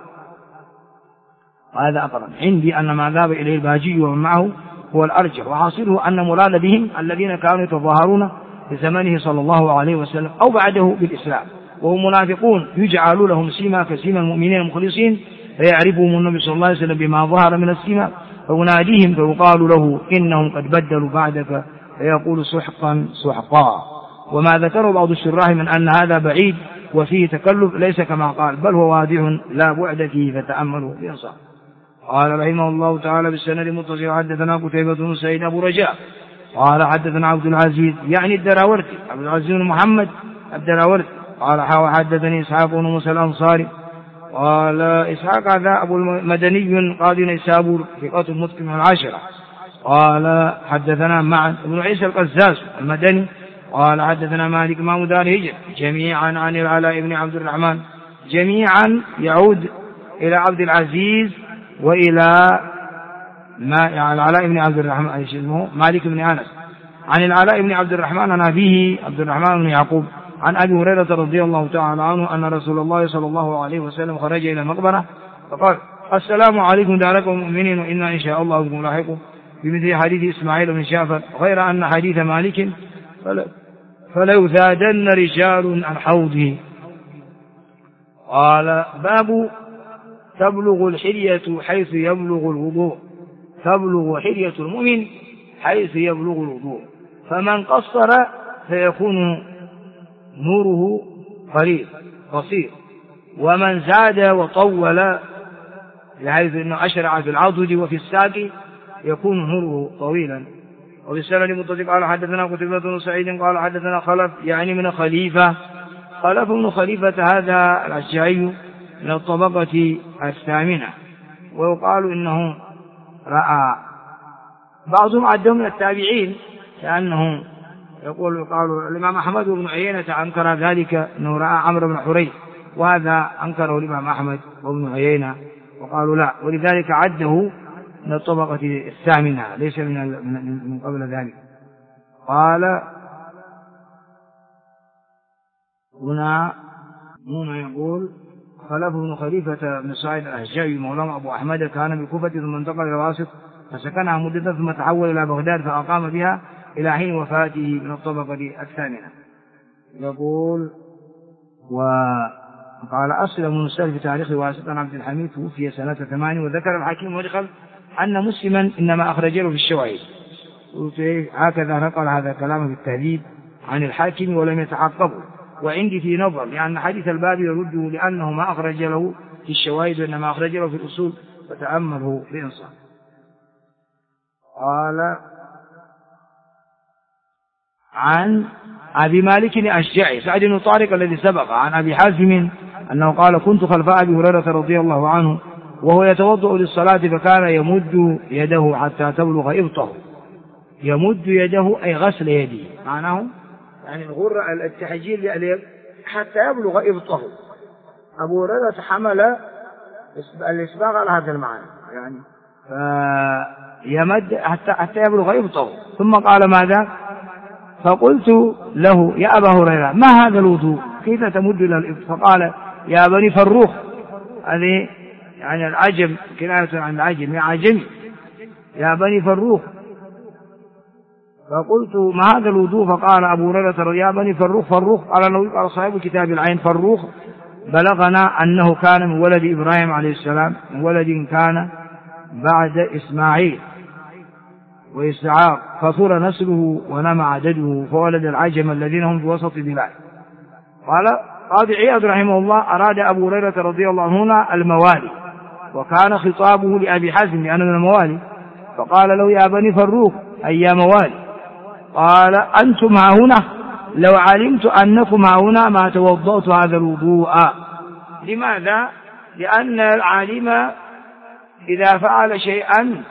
وهذا أقرب عندي أن ما ذهب إليه الباجي ومن معه هو الأرجح، وحاصله أن مراد بهم الذين كانوا يتظاهرون في زمنه صلى الله عليه وسلم أو بعده بالإسلام، وهم منافقون يجعل لهم سيما كسيما المؤمنين المخلصين، فيعرفهم النبي صلى الله عليه وسلم بما ظهر من السيما، فيناديهم فيقال له: إنهم قد بدلوا بعدك، فيقول: سحقا سحقا. وما ذكره بعض الشراح من أن هذا بعيد وفيه تكلف ليس كما قال، بل هو واضح لا بعد فيه، فتأملوا بإنصاف. قال رحمه الله تعالى: بالسند المتصل: حدثنا قتيبة بن سعيد أبو رجاء قال حدثنا عبد العزيز يعني الدراوردي، عبد العزيز بن محمد الدراوردي قال: حدثني إسحاق بن موسى الأنصاري قال إسحاق هذا أبو المدني قاضي نيسابور ثقة متقن من العاشرة. قال حدثنا معن بن عيسى القزاز المدني قال حدثنا مالك إمام دار هجر جميعا عن العلاء بن عبد الرحمن، جميعا يعود إلى عبد العزيز وإلى العلاء بن عبد الرحمن اسمه مالك بن أنس، عن العلاء بن عبد الرحمن عن أبيه عبد الرحمن بن يعقوب عن أبي هريرة رضي الله تعالى عنه أن رسول الله صلى الله عليه وسلم خرج إلى المقبرة فقال: السلام عليكم داركم المؤمنين، وإنا إن شاء الله بكم لاحقون، بمثل حديث إسماعيل بن جعفر، غير أن حديث مالك فلو زادن رجال عن حوضه. قال: باب تبلغ الحلية حيث يبلغ الوضوء، تبلغ حلية المؤمن حيث يبلغ الوضوء، فمن قصر فيكون نوره قصير، ومن زاد وطول بحيث أنه أشرع في العضد وفي الساق يكون نوره طويلا. وفي السنة المتصل قال حدثنا قتيبة بن سعيد قال حدثنا خلف يعني من خليفة، خلف بن خليفة هذا الأشجعي من الطبقة الثامنة، ويقال إنه رأى، بعضهم عدهم من التابعين لأنه يقول قالوا الإمام أحمد بن عيينة أنكر ذلك أنه رأى عمرو بن حريث، وهذا أنكره الإمام أحمد وابن عيينة وقالوا لا، ولذلك عده من الطبقة الثامنة ليس من قبل ذلك. قال هنا يقول خلف بن خليفة بن سعيد الأشجعي مولانا أبو أحمد كان بالكوفة ثم انتقل إلى واسط فسكنها مدة ثم تحول إلى بغداد فأقام بها إلى حين وفاته من الطبقة الثامنة. يقول وقال أصل من السلف في تاريخ واسط عن عبد الحميد توفي سنة 8 وذكر الحكيم ودخل أن مسلما إنما أخرجه في الشواهد. هكذا نقل هذا كلامه في التهذيب عن الحاكم ولم يتحققه، وعندي في نظر لأن حديث الباب يرده لأنه ما أخرج له في الشواهد وإنما أخرج له في الأصول فتأمله بإنصاف. قال عن أبي مالك الأشجعي سعد بن طارق الذي سبق عن أبي حازم أنه قال كنت خلف أبي هريرة رضي الله عنه وهو يتوضأ للصلاة فكان يمد يده حتى تبلغ إبطه. يمد يده أي غسل يده، معناه يعني التحجيل لليد حتى يبلغ إبطه. أبو هريرة حمل الإسباغ على هذا المعنى، يعني فيمد حتى يبلغ إبطه. ثم قال ماذا؟ فقلت له يا أبا هريرة ما هذا الوضوء كيف تمد إلى الإبط؟ فقال يا بني فروخ، هذه يعني العجم كناية عن العجم، يا عجمي يا بني فروخ. فقلت ما هذا الوضوء؟ فقال أبو هريرة يا بني فروخ. فروخ قال النبي قال صاحب كتاب العين فروخ بلغنا أنه كان من ولد إبراهيم عليه السلام، من ولد كان بعد إسماعيل وإسحاق فصور نسله ونمى عدده فولد العجم الذين هم في وسط بلاد. قال قاضي عياض رحمه الله أراد أبو هريرة رضي الله عنه هنا الموالي، وكان خطابه لأبي حازم لأنه من الموالي، فقال له يا بني فروخ أي يا موالي. قال أنتم هنا لو علمت أنكم هنا ما توضأت هذا الوضوء. لماذا؟ لأن العالم إذا فعل شيئا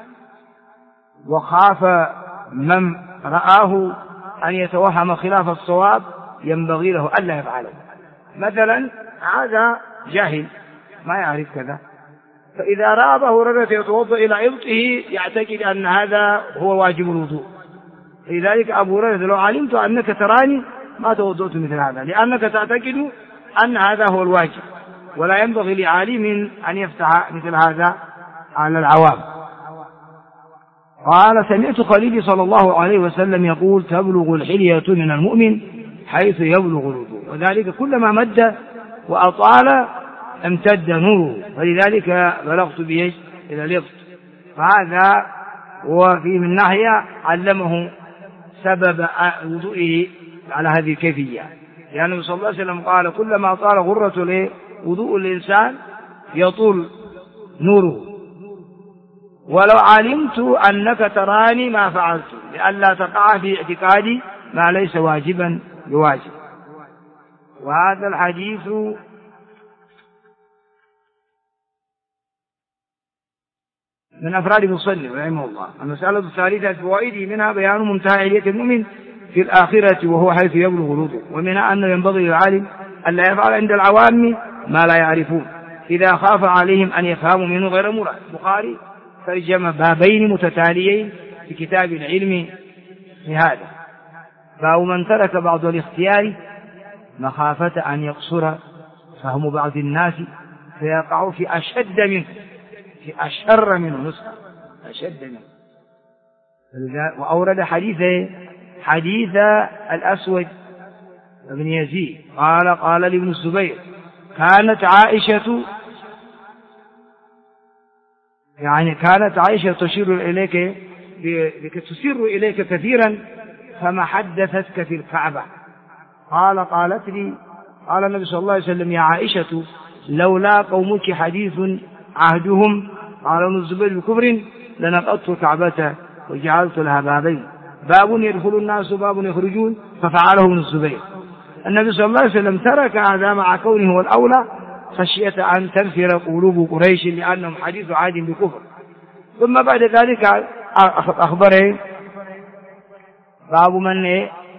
وخاف من رآه أن يتوهم خلاف الصواب ينبغي له ألا يفعله. مثلا هذا جاهل ما يعرف كذا، فإذا رأى أبا هريرة يتوضأ إلى إبطه يعتقد أن هذا هو واجب الوضوء. لذلك أبو هريرة لو علمت أنك تراني ما توضأت مثل هذا، لأنك تعتقد أن هذا هو الواجب، ولا ينبغي لعالم أن يفتح مثل هذا على العوام. قال سمعت خليلي صلى الله عليه وسلم يقول تبلغ الحلية من المؤمن حيث يبلغ الوضوء، وذلك كلما مد وأطال امتد نوره، فلذلك بلغت به إلى الإبط. فهذا وفي من ناحية علمه سبب وضوئه على هذه الكيفية، لأنه يعني صلى الله عليه وسلم قال كلما طال غرة وضوء الإنسان يطول نوره، ولو علمت أنك تراني ما فعلت لئلا تقع في اعتقادي ما ليس واجبا بواجب. وهذا الحديث من أفراد المصنف رحمه الله. المسألة الثالثة فوائده منها بيان منتهى علية المؤمن في الآخرة وهو حيث يبلغ الوضوء، ومنها أنه ينبغي للعالم ألا يفعل عند العوام ما لا يعرفون إذا خاف عليهم أن يفهموا منه غير مراد. البخاري ترجم بابين متتاليين في كتاب العلم في هذا، باب من ترك بعض الاختيار مخافة أن يقصر فهم بعض الناس فيقع في أشد منه، في أشر منه نسخة أشد منه. وأورد حديث الأسود بن يزيد قال لابن الزبير كانت عائشة تشير تسر إليك كثيرا فما حدثتك في الكعبة. قالت لي قال النبي صلى الله عليه وسلم يا عائشة لولا قومك حديث عهدهم قال ابن الزبير بكفر لنقضت الكعبة وجعلت لها بابين باب يدخل الناس وباب يخرجون ففعله ابن الزبير. النبي صلى الله عليه وسلم ترك هذا مع كونه هو الأولى خشية أن تنفر قلوب قريش لأنهم حديث عهد بكفر. ثم بعد ذلك أخبره باب من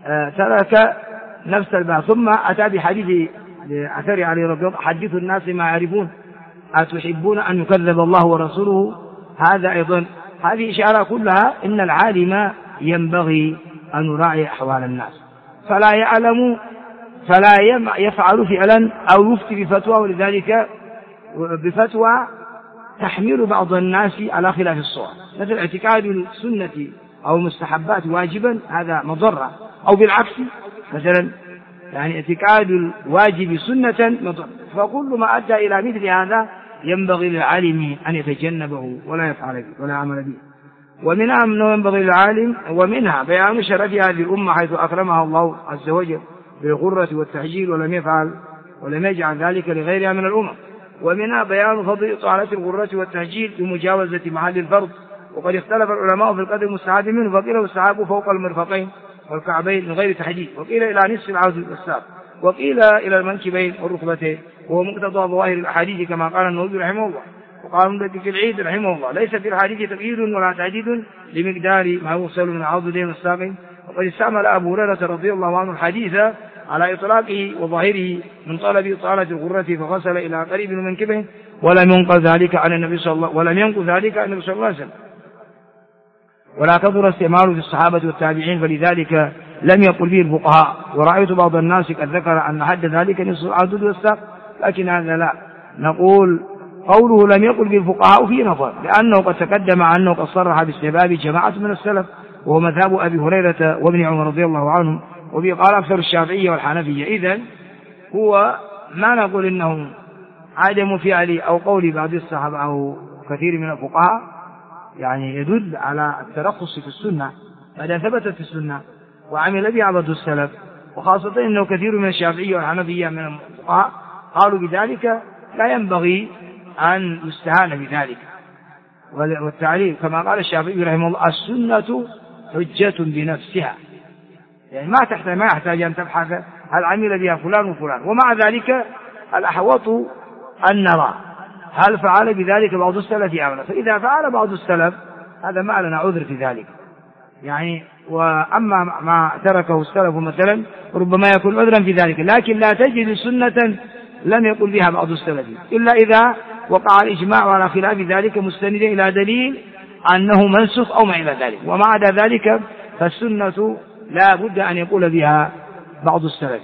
ترك نفس الباب ثم أتى بحديث أثر علي رضي الله حدثوا الناس ما يعرفون أتحبون أن يكذب الله ورسوله. هذا أيضا هذه إشارة كلها إن العالم ينبغي أن يراعي أحوال الناس فلا يعلم فلا يفعل فعلا أو يفتي بفتوى، ولذلك بفتوى تحمل بعض الناس على خلاف الصواب، مثل اعتقاد السنة أو المستحبات واجبا هذا مضرة، أو بالعكس مثلا يعني اعتقاد الواجب سنة مضرة. فكل ما أدى إلى مثل هذا ينبغي للعالم أن يتجنبه ولا يفعل به ولا عمل به. ومنها أنه ينبغي للعالم ومنها بيان شرف هذه الأمة حيث أكرمها الله عز وجل بالغرة والتحجيل ولم يجعل ذلك لغيرها من الأمم. ومنها بيان فضل إطالة الغرة والتحجيل بمجاوزة محل الفرض. وقد اختلف العلماء في القدر المستحب منه، فقيل السحاب فوق المرفقين والكعبين من غير تحجيل، وقيل إلى نصف العود والساق، وقيل إلى المنكبين والركبتين، وهو مقتضى ظواهر الأحاديث كما قال النووي رحمه الله. وقال مدد في العيد رحمه الله ليس في الحديث تقييد ولا تعديد لمقدار ما يوصل من عضدين والساقين. وقد استعمل أبو هريرة رضي الله عنه الحديث على إطلاقه وظاهره من طلب إطالة الغرة فغسل إلى قريب من منكبه، ولم ينقل ذلك عن النبي صلى الله عليه وسلم، ولا كثر استعماله في الصحابة والتابعين، فلذلك لم يقل به الفقهاء. ورأيت بعض الناس قد ذكر أن حد ذلك نصف العضد والساق، لكن هذا لا، نقول قوله لم يقل به الفقهاء فيه نظر، لأنه قد تقدم عنه قد صرح باستحباب جماعة من السلف، وهو مذهب أبي هريرة وابن عمر رضي الله عنهم، وبه قال أكثر الشافعية والحنفية. إذن هو ما نقول إنه عدم فعل أو قول بعض الصحابة أو كثير من الفقهاء يعني يدل على الترخص في السنة بعد ثبتت في السنة وعمل بها بعض السلف، وخاصة إنه كثير من الشافعية والحنفية من الفقهاء قالوا بذلك لا ينبغي أن يستهان بذلك. والتعليل كما قال الشافعي رحمه الله السنة حجة بنفسها، يعني ما يحتاج أن تبحث هل عمل بها فلان وفلان. ومع ذلك الأحوط أن نرى هل فعل بذلك بعض السلف أو لا، فإذا فعل بعض السلف هذا ما لنا عذر في ذلك يعني. وأما ما تركه السلف مثلا ربما يكون عذرا في ذلك، لكن لا تجد سنة لم يقل بها بعض السلف إلا إذا وقع الإجماع على خلاف ذلك مستندا إلى دليل أنه منسخ أو ما إلى ذلك. وما عدا ذلك فالسنة لا بد أن يقول بها بعض السلف.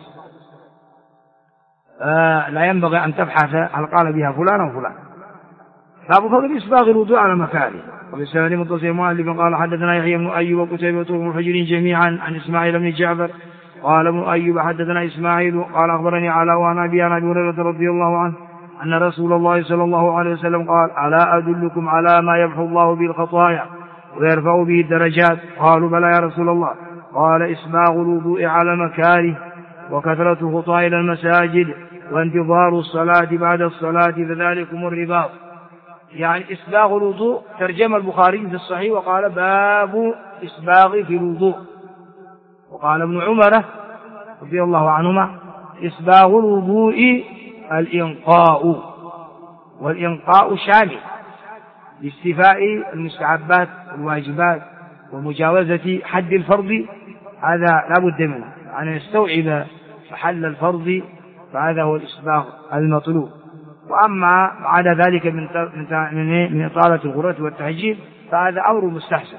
لا ينبغي أن تبحث هل قال بها فلان أو فلان. باب فضل إسباغ الوضوء على مكانه. وبالسند متصل مؤلف قال حدثنا يحيى بن أيوب وقتيبة بن حجر جميعا عن إسماعيل بن جعفر قال ابن أيوب حدثنا إسماعيل قال أخبرني علاء وعن أبي هريرة رضي الله عنه أن رسول الله صلى الله عليه وسلم قال ألا أدلكم على ما يمحو الله به الخطايا ويرفع به الدرجات؟ قالوا بلى يا رسول الله. قال إسباغ الوضوء على مكانه وكثرة خطى إلى المساجد وانتظار الصلاة بعد الصلاة فذلكم الرباط. يعني إسباغ الوضوء ترجم البخاري في الصحيح وقال باب إسباغ في الوضوء. وقال ابن عمر رضي الله عنهما إسباغ الوضوء الإنقاء، والإنقاء شامل لاستيفاء المستحبات والواجبات ومجاوزة حد الفرض، هذا لا بد منه أن يستوعب محل الفرض، فهذا هو الإسباغ المطلوب. وأما بعد ذلك من إطالة الغرة والتحجيل فهذا أمر مستحسن.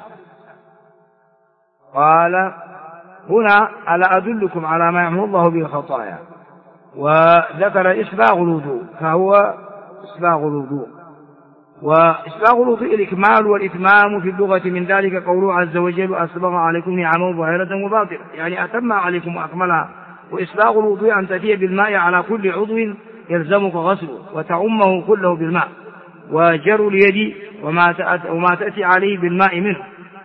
قال هنا ألا أدلكم على ما يمحو الله به الخطايا، وذكر إسباغ الوضوء فهو إسباغ الوضوء. وإسباغ الوضوء الإكمال والإتمام في اللغة، من ذلك قوله عز وجل أسبغ عليكم نعمه ظاهرة وباطنة، يعني أتم عليكم وأكملها. وإسباغ الوضوء أن تأتي بالماء على كل عضو يلزمك غسله وتعمه كله بالماء، وجر اليد وما تأتي عليه بالماء منه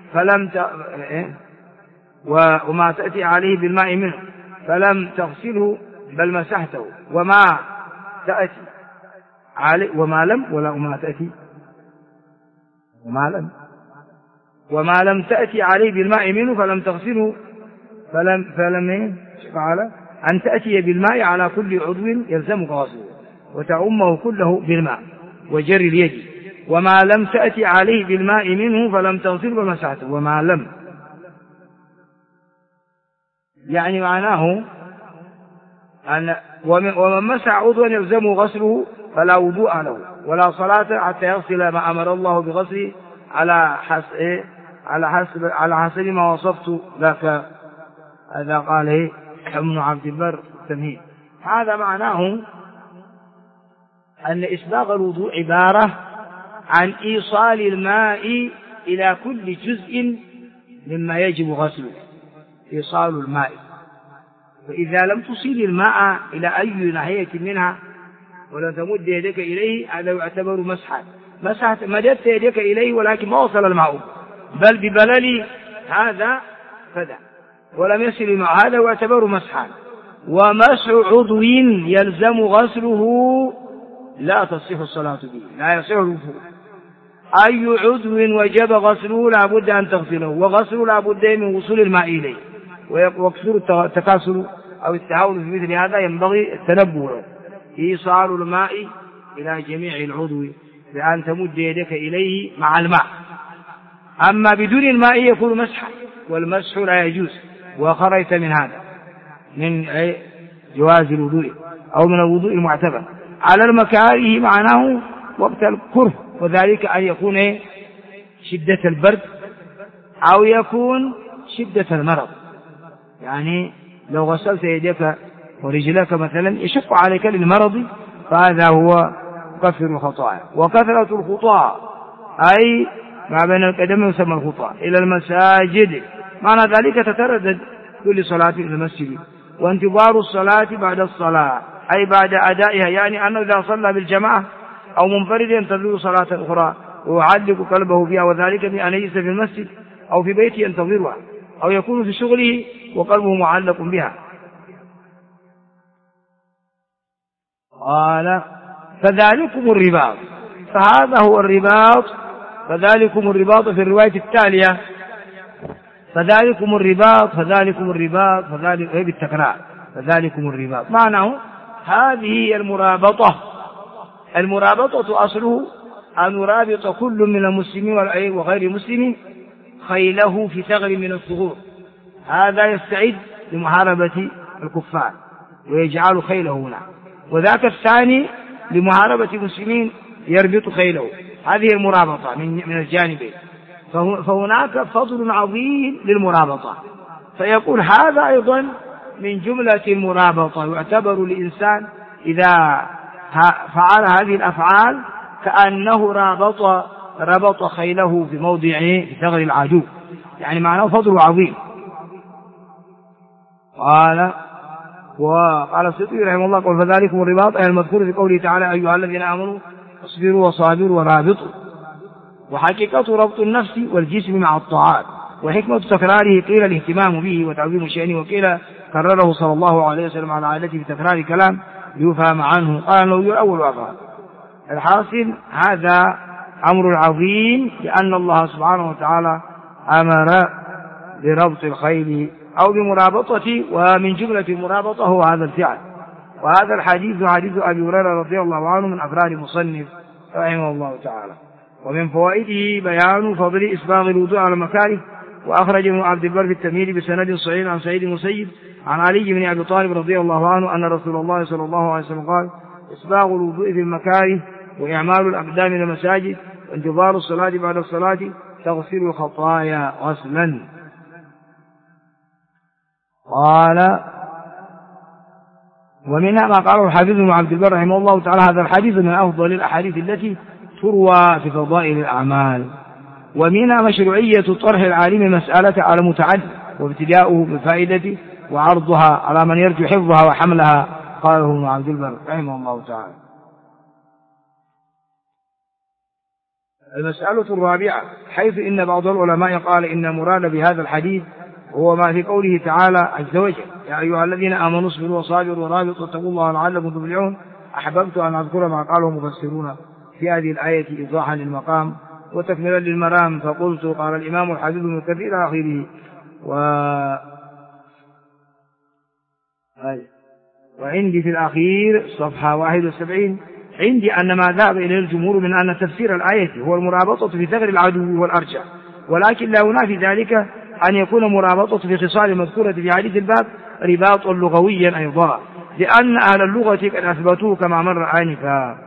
وما تأتي عليه بالماء منه فلم تغسله بل مسحته، وما لم تأتي عليه بالماء منه فلم تغسله فلم قال أن تأتي بالماء على كل عضو يلزمك غسله وتعمه كله بالماء، وجر اليد. وما لم تأتي عليه بالماء منه فلم تغسله بمسحته، وما لم يعني معناه أن ومن مسح عضوا يلزمه غسله فلا وضوء له ولا صلاة حتى يغسل ما أمر الله بغسله على حسب ما وصفت لك. هذا قال ابن عبد البر التمهيد. هذا معناه أن إسباغ الوضوء عبارة عن إيصال الماء إلى كل جزء مما يجب غسله، إيصال الماء. فإذا لم تصل الماء إلى أي ناحية منها ولم تمد يدك إليه هذا يعتبر مسحا. مددت يدك إليه ولكن ما وصل الماء بل ببلل هذا فدع ولم يصل الماء، هذا يعتبر مسحا. ومسح عضو يلزم غسله لا تصح الصلاة به، لا يصح الوضوء. أي عضو وجب غسله لا بد أن تغسله، وغسله لا بد من وصول الماء إليه. ويكثر التكاسل أو التهاون في مثل هذا ينبغي التنبه له. إيصال الماء إلى جميع العضو بأن تمد يدك إليه مع الماء. أما بدون الماء يكون مسحا، والمسح لا يجوز. وخرجت من هذا من جواز الوضوء أو من الوضوء المعتبر. على المكاره معناه وقت الكره، وذلك أن يكون شدة البرد أو يكون شدة المرض. يعني لو غسلت يديك ورجلك مثلا يشق عليك للمرض فهذا هو كفر الخطايا. وكثرة الخطاة أي ما بين القدم يسمى الخطاة إلى المساجد، معنى ذلك تتردد كل صلاة إلى المسجد. وانتظار الصلاة بعد الصلاة أي بعد أدائها، يعني أنه إذا صلى بالجماعة أو منفرد ينتظر صلاة أخرى ويعلق قلبه فيها، وذلك بأن يجلس في المسجد أو في بيته ينتظرها، أو يكون في شغله وقلبه معلق بها. قال فذلكم الرباط، فهذا هو الرباط. فذلكم الرباط في الرواية التالية فذلكم الرباط فذلكم الرباط فذلك بالتكرار فذلكم الرباط. معناه هذه المرابطة. المرابطة أصله أن يرابط كل من المسلمين وغير المسلمين خيله في ثغر من الثغور، هذا يستعد لمحاربة الكفار ويجعل خيله هنا، وذاك الثاني لمحاربة المسلمين يربط خيله. هذه المرابطة من الجانبين. فهناك فضل عظيم للمرابطة، فيقول هذا أيضا من جملة المرابطة. يعتبر الإنسان إذا فعل هذه الأفعال كأنه ربط خيله في موضعه في ثغر العدو، يعني معناه فضل عظيم. وقال السيوطي رحمه الله قال فذلكم الرباط أي المذكور في قوله تعالى أيها الذين آمنوا اصبروا وصابروا ورابطوا. وحقيقة ربط النفس والجسم مع الطاعات، وحكمة تكراره قيل الاهتمام به وتعظيم شأنه، وقيل كرره صلى الله عليه وسلم على عادته في تكرار كلام ليفهم عنه. قال له أول أفعال. الحاصل هذا أمر عظيم، لأن الله سبحانه وتعالى أمر بربط الخيل أو بمرابطة، ومن جملة المرابطة هو هذا الفعل. وهذا الحديث حديث أبي هريرة رضي الله عنه من أفراد المصنف رحمه الله تعالى. ومن فوائده بيان فضل إسباغ الوضوء على المكاره. وأخرج ابن عبد البر في التمهيد بسند صحيح عن سعيد المسيب عن علي بن أبي طالب رضي الله عنه أن رسول الله صلى الله عليه وسلم قال إسباغ الوضوء في المكاره وإعمال الأقدام إلى المساجد وانتظار الصلاة بعد الصلاة تغسل الخطايا غسلا. قال ومنها ما قاله الحافظ ابن عبد البر رحمه الله تعالى هذا الحديث من أفضل الأحاديث التي تروى في فضائل الأعمال. ومنها مشروعية طرح العالم مسألة على متعدد وابتداؤه بالفائدة وعرضها على من يرجو حفظها وحملها، قاله ابن عبد البر رحمه الله تعالى. المسألة الرابعة حيث إن بعض العلماء قال إن المراد بهذا الحديث هو ما في قوله تعالى عز وجل يا أيها الذين آمنوا اصبروا وصابروا ورابطوا واتقوا الله لعلكم تفلحون. أحببت أن أذكر ما قاله مفسرون في هذه الآية إيضاحا للمقام وتكملا للمرام، فقلت قال الإمام الحبيب بن كثير إلى آخره. وعندي في الأخير صفحة 71 عندي أن ما ذهب إليه الجمهور من أن تفسير الآية هو المرابطة في ثغر العدو والأرجح، ولكن لا ينافي ذلك أن يكون مرابطة في خصال المذكورة في حديث الباب رباط لغويا أيضا، لأن أهل اللغة قد أثبتوه كما مر آنفا.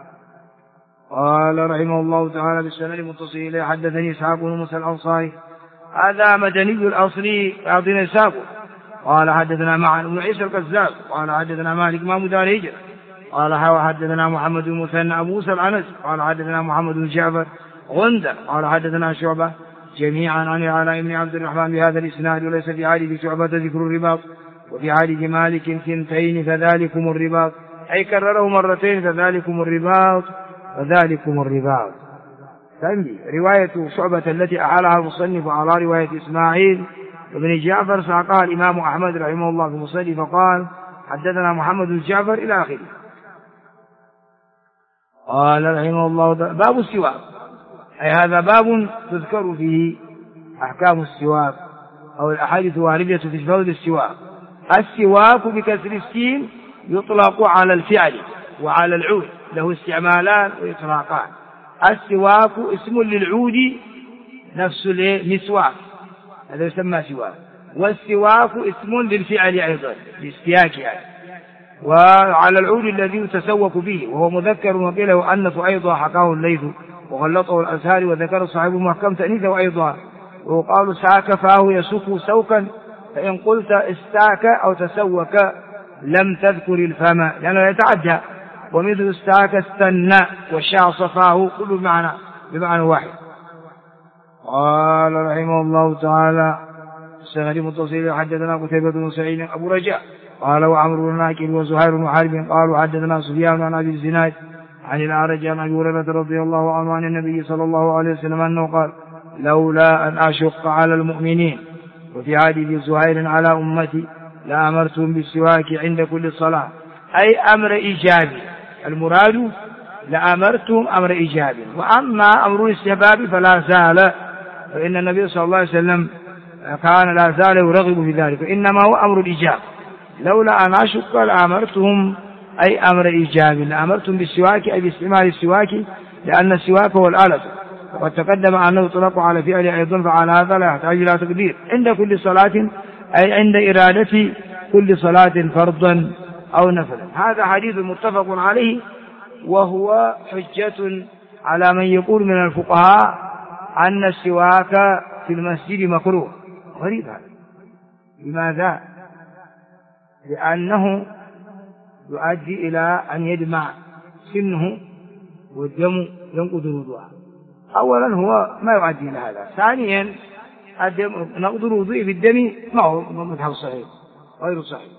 قال رحمه الله تعالى بالسند المتصل إليه حدثني إسحاق بن موسى الأنصاري هذا مدني الأصل قاضي إسحاق قال حدثنا معن بن عيسى القزاز قال حدثنا مالك إمام دار الهجرة قال حدثنا محمد بن مثنى أبو موسى العنزي قال حدثنا محمد بن جعفر غندر قال حدثنا شعبة جميعا عن العلاء بن عبد الرحمن بهذا الإسناد، وليس في حديث شعبة ذكر الرباط، وفي حديث مالك ثنتين فذلكم الرباط، أي كرره مرتين فذلكم الرباط فذلكم الرباط. تنبي رواية شعبة التي أحالها المصنف على رواية إسماعيل وابن جعفر ساقها الإمام أحمد رحمه الله في المصنف فقال حدثنا محمد بن جعفر إلى آخره. قال رحمه الله باب السواك، أي هذا باب تذكر فيه أحكام السواك أو الأحاديث واردة في فضل السواك. السواك بكسر السين يطلق على الفعل وعلى العود، له استعمالان وإطلاقان. السواك اسم للعود نفس المسواك هذا يسمى سواك، والسواك اسم للفعل أيضا للسياك يعني، وعلى العود الذي يتسوك به وهو مذكر وقيل أنث أيضا حكاه الليث وغلطه الأزهار وذكر صاحب محكم تأنيثه أيضا، وقالوا ساك فهو يسوك سوكا، فإن قلت استاك أو تسوك لم تذكر الفم لأنه يتعدى، ومثل استاك استنى والشاء صفاه كل بمعنى واحد. قال رحمه الله تعالى السند متصل حدثنا قتيبة بن سعيد أبو رجاء قال وعمرو بن ناكل وزهير بن حرب قالوا حدثنا سفيان عن أبي الزناد عن الأعرج عن أبي هريرة رضي الله عنه عن النبي صلى الله عليه وسلم أنه قال لولا أن أشق على المؤمنين وفي حديث زهير على أمتي لأمرتهم بالسواك عند كل صلاة، أي أمر إيجابي، المراد لأمرتهم أمر إيجابي، وأما أمر الاستحباب فلا زال، فإن النبي صلى الله عليه وسلم كان لا زال يرغب في ذلك، إنما هو أمر الإيجاب. لولا أن أشق لأمرتهم أي أمر إيجابي، لأمرتهم بالسواك أي باستعمال السواك، لأن السواك هو الآلة، وقد تقدم أنه يطلق على فعل أيضا، فعلى هذا لا يحتاج إلى تقدير عند كل صلاة، أي عند إرادة كل صلاة فرضا أو نفلا. هذا حديث متفق عليه، وهو حجة على من يقول من الفقهاء أن السواك في المسجد مكروه. غريب هذا، لماذا؟ لأنه يؤدي إلى أن يدمع سنه والدم ينقض الوضوء. أولا هو ما يؤدي إلى هذا، ثانيا نقض الوضوء بالدم ما هو مذهب صحيح غير صحيح،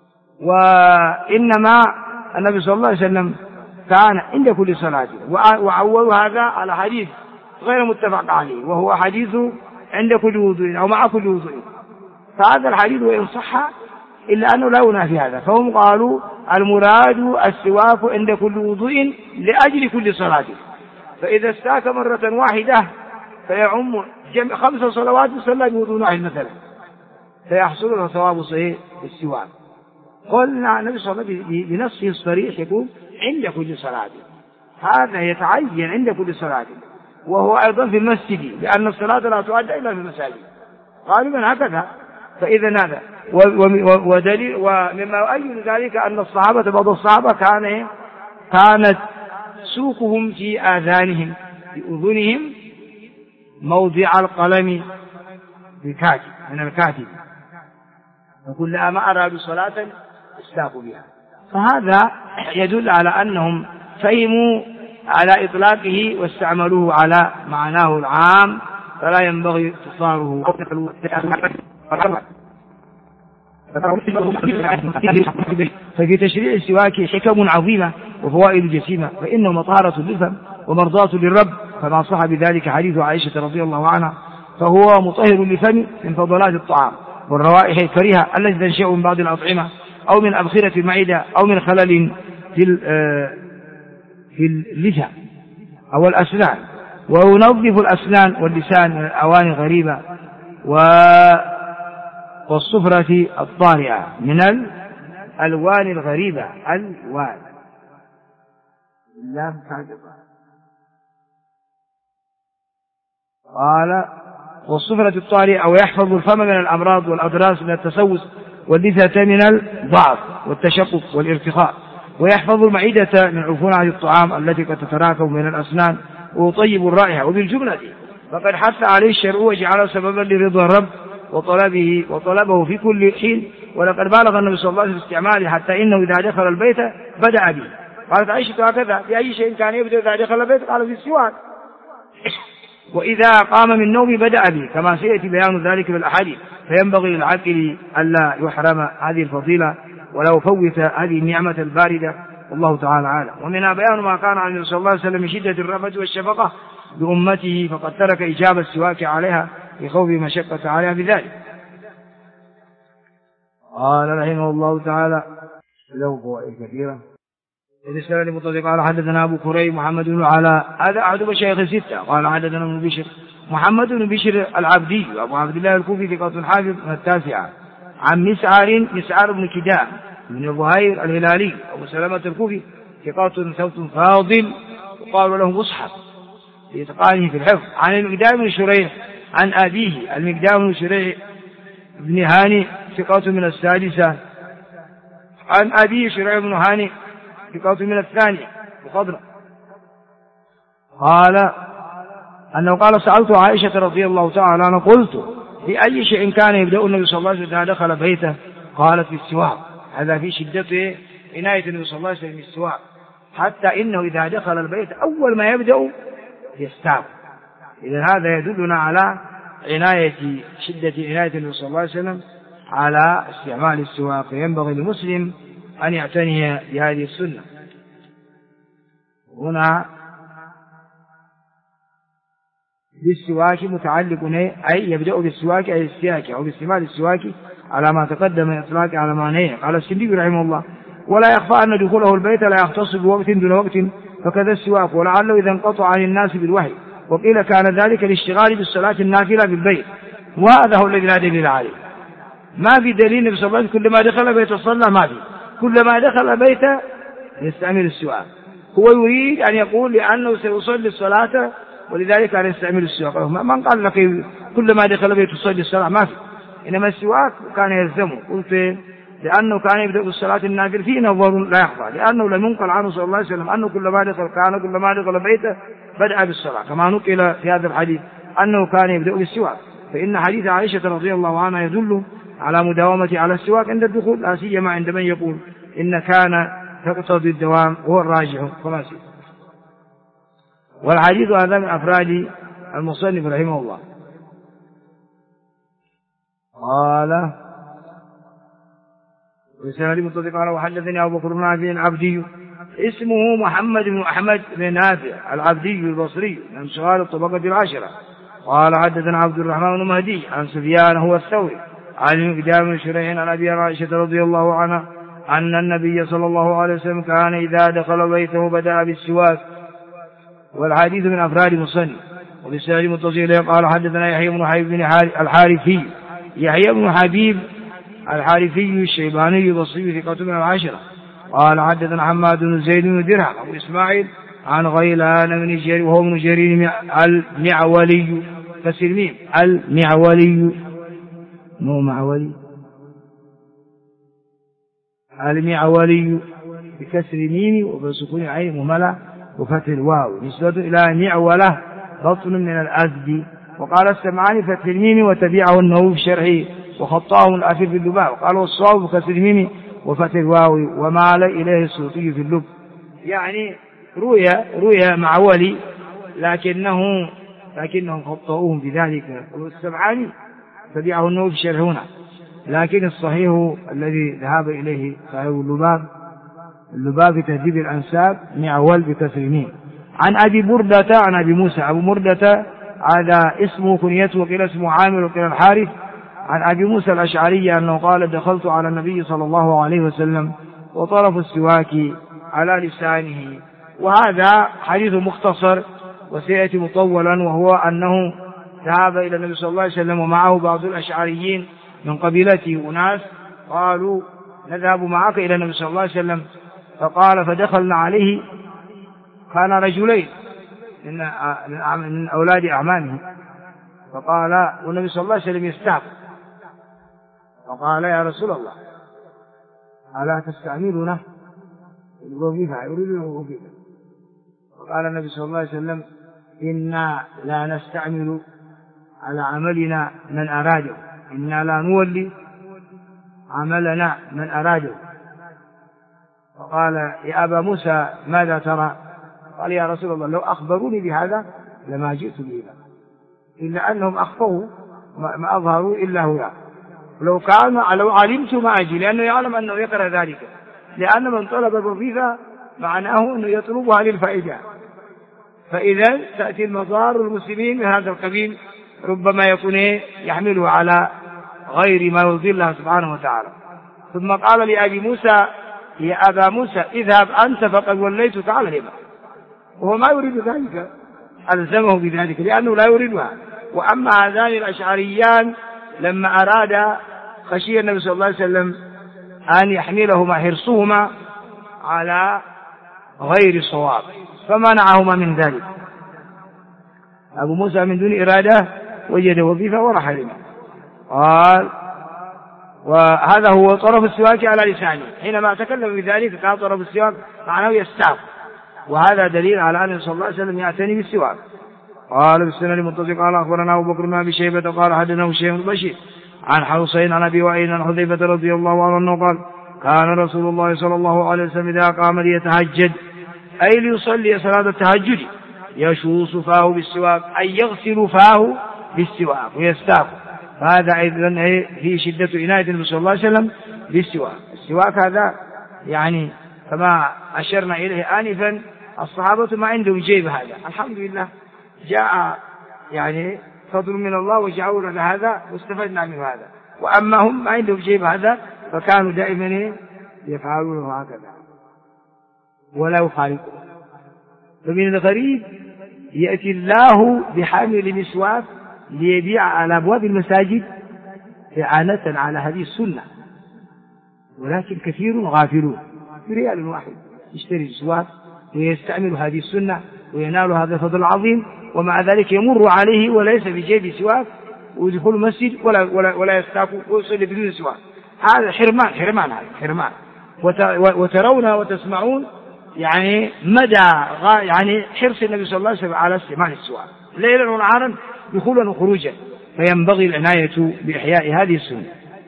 وإنما النبي صلى الله عليه وسلم كان عند كل صلاة، وعول هذا على حديث غير متفق عليه وهو حديث عند كل وضوء أو مع كل وضوء، فهذا الحديث وإن صح إلا أنه لا ينافي هذا، فهم قالوا المراد السواك عند كل وضوء لأجل كل صلاة، فإذا استاك مرة واحدة فيعم 5 صلوات صلى بوضوء واحد مثلا فيحصل له ثواب صحيح السواك. قلنا النبي صلى الله عليه وسلم بنصه الصريح يقول عند كل صلاة، هذا يتعين عند كل صلاة، وهو أيضا في المسجد، لأن الصلاة لا تؤدى إلا في المساجد غالبا هكذا. فإذا هذا ودليل، ومما يؤيد ذلك أن الصحابة بعض الصحابة كانت سوقهم في آذانهم في أذنهم موضع القلم بكاتب من الكاتب، وكلما أرادوا صلاة استاقوا بها، فهذا يدل على أنهم فهموا على إطلاقه واستعملوه على معناه العام، فلا ينبغي اختصاره. ففي تشريع السواك حكم عظيمة وفوائد جسيمة، فإنه مطهرة للفم ومرضاة للرب، كما صح بذلك حديث عائشة رضي الله عنها، فهو مطهر للفم من فضلات الطعام والروائح الكريهة التي تنشأ من بعض الأطعمة أو من أبخرة المعدة أو من خلل في اللثة أو الأسنان، وينظف الأسنان واللسان من الأواني الغريبة والصفرة الطارئة من الألوان الغريبة. الوان قال والصفرة الطارئة، أو يحفظ الفم من الأمراض والأضراس من التسوس واللثة من الضعف والتشقق والارتخاء، ويحفظ المعدة من عفونة الطعام التي قد تتراكم من الأسنان، ويطيب الرائحة. وبالجملة فقد حث عليه الشرع وجعله سببا لرضا الرب وطلبه في كل حين. ولقد بالغ النبي صلى الله عليه وسلم في استعماله حتى إنه إذا دخل البيت بدأ به. قالت عائشة هكذا: بأي شيء كان يبدأ إذا دخل البيت؟ قال: في السواك. وإذا قام من نومه بدأ به، كما سيأتي بيان ذلك بالأحاديث. فينبغي للعاقل ألا يحرم هذه الفضيلة ولا يفوت هذه النعمة الباردة، والله تعالى أعلم. ومنها بيان ما كان عن النبي صلى الله عليه وسلم من شدة الرأفة والشفقة بأمته، فقد ترك إجابة السواك عليها لخوف مشقة عليها بذلك. قال رحمه الله تعالى: له فوائد كثيرة. بالنسبة لمطلق قال: حدثنا أبو كريم محمد بن علاء، هذا أحد مشايخ الستة. قال: حدثنا ابن بشر محمد بن بشر العبدي أبو عبد الله الكوفي ثقة حافظ من التاسعة، عن مسعر بن كدام بن الظهير الهلالي أبو سلمة الكوفي ثقة صوت فاضل وقال له مصحف لإتقانه في الحفظ، عن المقدام بن شريح عن أبيه المقدام بن شريح بن هاني ثقة من السادسة، عن أبيه شريح بن هاني ثقة من الثانية بقدر. قال أنه قال: سألت عائشة رضي الله تعالى عنها قلت: بأي شيء كان يبدأ النبي صلى الله عليه وسلم إذا دخل بيته؟ قالت: في السواك. هذا في شدة عناية النبي صلى الله عليه وسلم بالسواك، حتى إنه إذا دخل البيت أول ما يبدأ يستاك. إذن هذا يدلنا على شدة عناية النبي صلى الله عليه وسلم على استعمال السواك. ينبغي للمسلم أن يعتني بهذه السنة. هنا بالسواك متعلق أي يبدأ بالسواك أي السواك أو باستعمال السواك على ما تقدم إطلاق على معنيه. قال السندي رحمه الله: ولا يخفى أن دخوله البيت لا يختص بوقت دون وقت، فكذا السواك، ولعله إذا انقطع عن الناس بالوحي. وقيل كان ذلك الاشتغال بالصلاة النافلة بالبيت، وهذا هو الذي لا دليل عليه. ما في دليل النبي صلى الله عليه وسلم كل ما دخل بيت صلى، ما في، كل ما دخل بيت يستعمل السواك. هو يريد أن يقول لأنه سيصلي الصلاة ولذلك كان يستعمل السواك. من قال لك كل ما دخل بيت يصلي الصلاة؟ ما في، إنما السواك كان يلزمه. قلت لأنه كان يبدأ بالصلاة النافلة في نظر لا يخفى، لأنه لم ينقل عنه صلى الله عليه وسلم أنه كل ما دخل بيته بدأ بالصلاة، كما نقل في هذا الحديث أنه كان يبدأ بالسواك. فإن حديث عائشة رضي الله عنها يدل على مداومة على السواك عند الدخول، لا سيما عند من يقول إن كان تقتضي الدوام وهو الراجح خلاص. والحديث هذا من أفراد المصنف رحمه الله. قال: وسأل مطلق قال: وحدثني أبو بكر بن عبد العبدي اسمه محمد بن أحمد بن نافع العبدي البصري من صغار الطبقة العاشرة. قال: حدثنا عبد الرحمن بن مهدي عن سفيان هو الثوري عن المقدام بن شريح عن أبي عائشة رضي الله عنها أن النبي صلى الله عليه وسلم كان إذا دخل بيته بدأ بالسواك. والحديث من أفراد المصنف. وبالسند متصل قال: حدثنا يحيى بن حبيب بن الحارثي يحيى بن حبيب الحارثي الشيباني البصري ثقة من العاشرة. قال: حدثنا حماد بن زيد بن درهم أبو إسماعيل عن غيلان بن جرير وهو ابن جرير المعولي كسر الميم المعولي مو معولي المعولي بكسر الميم وبسكون العين مهملة وفتح الواو نسبة إلى معولة بطن من الأزد. وقال السمعاني فتح الميم وتبعه النووي في شرحه وخطاه الأثير في اللباب. قال: والصواب بكسر الميم وفتح الواو ومال إليه السيوطي في اللب. يعني روي معولي لكنهم خطأوهم بذلك. والسمعاني تبعه النووي في شرحه، لكن الصحيح الذي ذهب إليه صحيح اللباب في تهذيب الأنساب معول بكسر الميم. عن أبي بردة عن أبي موسى أبو بردة هذا اسمه كنيته وقيل اسمه عامر وقيل الحارث عن أبي موسى الأشعري أنه قال: دخلت على النبي صلى الله عليه وسلم وطرف السواك على لسانه. وهذا حديث مختصر وسيأتي مطولا، وهو أنه ذهب إلى النبي صلى الله عليه وسلم ومعه بعض الأشعريين من قبيلته أناس قالوا: نذهب معك إلى النبي صلى الله عليه وسلم. فقال: فدخلنا عليه، كان رجلين من أولاد أعمامه، فقال والنبي صلى الله عليه وسلم يستاق، فقال يا رسول الله ألا تستعملنا الوظيفة؟ يريد الوظيفة. فقال النبي صلى الله عليه وسلم إنا لا نستعمل على عملنا من أراده، إنا لا نولي عملنا من أراده. فقال يا أبا موسى ماذا ترى؟ قال يا رسول الله لو أخبروني بهذا لما جئت به، إلا أنهم أخفوا ما أظهروا إلا هنا، لو علمت ما أجي، لأنه يعلم أنه يقرأ ذلك، لأن من طلب الوظيفة معناه أنه يطلبها للفائدة، فإذا تأتي المضار المسلمين من هذا القبيل ربما يكون يحمله على غير ما يرضي الله سبحانه وتعالى. ثم قال لأبي موسى يا أبا موسى اذهب أنت فقد وليتك على الهبة، وهو ما يريد ذلك، ألزمه بذلك لأنه لا يريدها. وأما هذان الأشعريان لما أراد خشي النبي صلى الله عليه وسلم أن يحملهما حرصهما على غير صواب فمنعهما من ذلك. أبو موسى من دون إرادة وجد وظيفة ورحل. قال وهذا هو طرف السواك على لسانه، حينما تكلم بذلك قال طرف السواك معناه يستاق، وهذا دليل على أن صلى الله عليه وسلم يعتني بالسواك. قال بالسنة المتصل قال أخبرنا أبو بكر بن أبي شيبة قال حدثنا هشيم بن بشير عن حسين عن أبي وائل عن حذيفة رضي الله عنه قال كان رسول الله صلى الله عليه وسلم إذا قام ليتهجد أي ليصلي صلاة التهجد يشوص فاه بالسواك أي يغسل فاه بالسواك ويستاق. هذا أيضا في شدة عناية النبي صلى الله عليه وسلم بالسواك. السواك هذا يعني كما أشرنا إليه آنفا الصحابة ما عندهم جيب هذا، الحمد لله جاء يعني فضل من الله وجعلوا لنا هذا واستفدنا من هذا، وأما هم ما عندهم جيب هذا فكانوا دائما يفعلونه هكذا ولا يخالفون. فمن الغريب يأتي الله بحامل مسواك ليبيع على أبواب المساجد إعانة على هذه السنة، ولكن كثير غافلون بريال واحد يشتري مسواك ويستعمل هذه السنة وينال هذا الفضل العظيم، ومع ذلك يمر عليه وليس بجيب سواك ويدخل المسجد ولا يستاك ويصلي بدون سواك. هذا حرمان هذا حرمان. وترون وتسمعون يعني مدى يعني حرص النبي صلى الله عليه وسلم على استعمال السواك ليلا ونهارا دخولا وخروجا، فينبغي العناية بإحياء هذه السنة.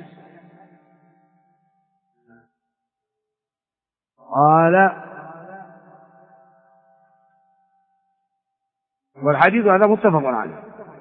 قال والحديث هذا متفق عليه.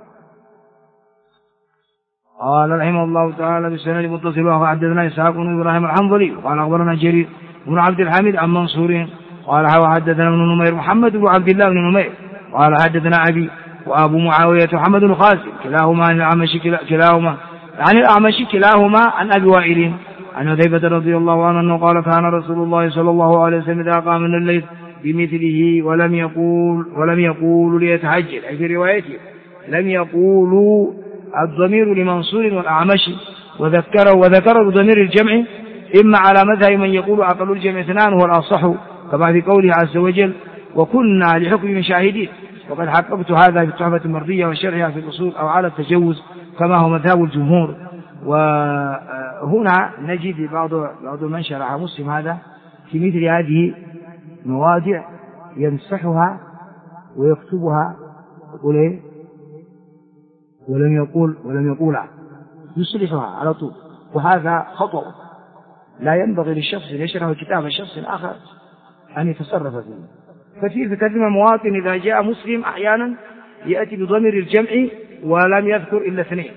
قال رحمه الله تعالى بالسند المتصل وحدثنا إسحاق بن إبراهيم الحنظلي قال أخبرنا جرير بن عبد الحميد عن منصور قال وحدثنا ابن نمير محمد بن عبد الله بن نمير قال حدثنا أبي وأبو معاوية محمد بن خالد كلاهما عن الأعمش كلاهما عن أبي وائل عن حذيفة رضي الله عنه أنه قال كان رسول الله صلى الله عليه وسلم إذا قام من الليل بمثله ولم يقول ليتهجد، أي في روايته لم يقولوا الضمير لمنصور والأعمش وذكر بضمير الجمع إما على مذهب من يقول أقل الجمع اثنان هو الأصح كما في قوله عز وجل وكنا لحكم شاهدين، وقد حققت هذا في التحفة المرضية وشرحها في الأصول أو على التجوز كما هو مذهب الجمهور. وهنا نجد بعض من شرح مسلم هذا في مثل هذه مواضع يمسحها ويكتبها يقول ايه ولم يقولها يصلحها على طول، وهذا خطأ. لا ينبغي للشخص أن يشرح كتاب شخص آخر أن يتصرف فيه. كثير كلمة مواطن إذا جاء مسلم أحيانا يأتي بضمير الجمع ولم يذكر إلا اثنين.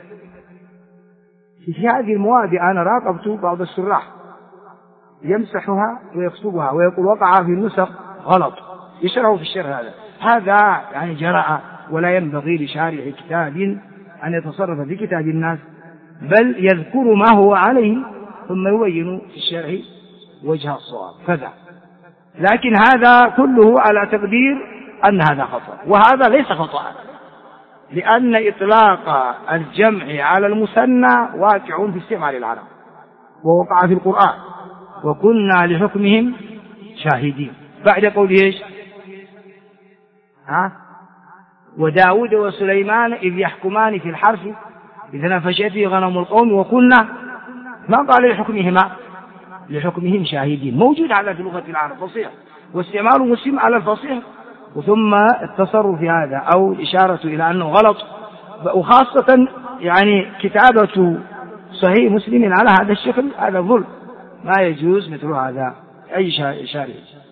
في هذه المواضع أنا راقبت بعض الشراح يمسحها ويكتبها ويقول وقع في النسخ غلط يشرحه في الشرح هذا يعني جراءة، ولا ينبغي لشارح كتاب أن يتصرف في كتاب الناس، بل يذكر ما هو عليه ثم يبين في الشرح وجه الصواب كذا. لكن هذا كله على تقدير أن هذا خطأ، وهذا ليس خطأ، لأن إطلاق الجمع على المثنى واقع في استعمال العرب ووقع في القرآن وكنا لحكمهم شاهدين بعد قوله ايش وداود وسليمان إذ يحكمان في الحرث إذ نفشت فيه غنم القوم وكنا ما قال لحكمهم شاهدين، موجود على في لغة العرب فصيح، واستعمال مسلم على الفصيح، وثم التصرف في هذا أو الإشارة إلى أنه غلط، وخاصة يعني كتابة صحيح مسلم على هذا الشكل هذا ظلم، ما يجوز مثل هذا أي شارع.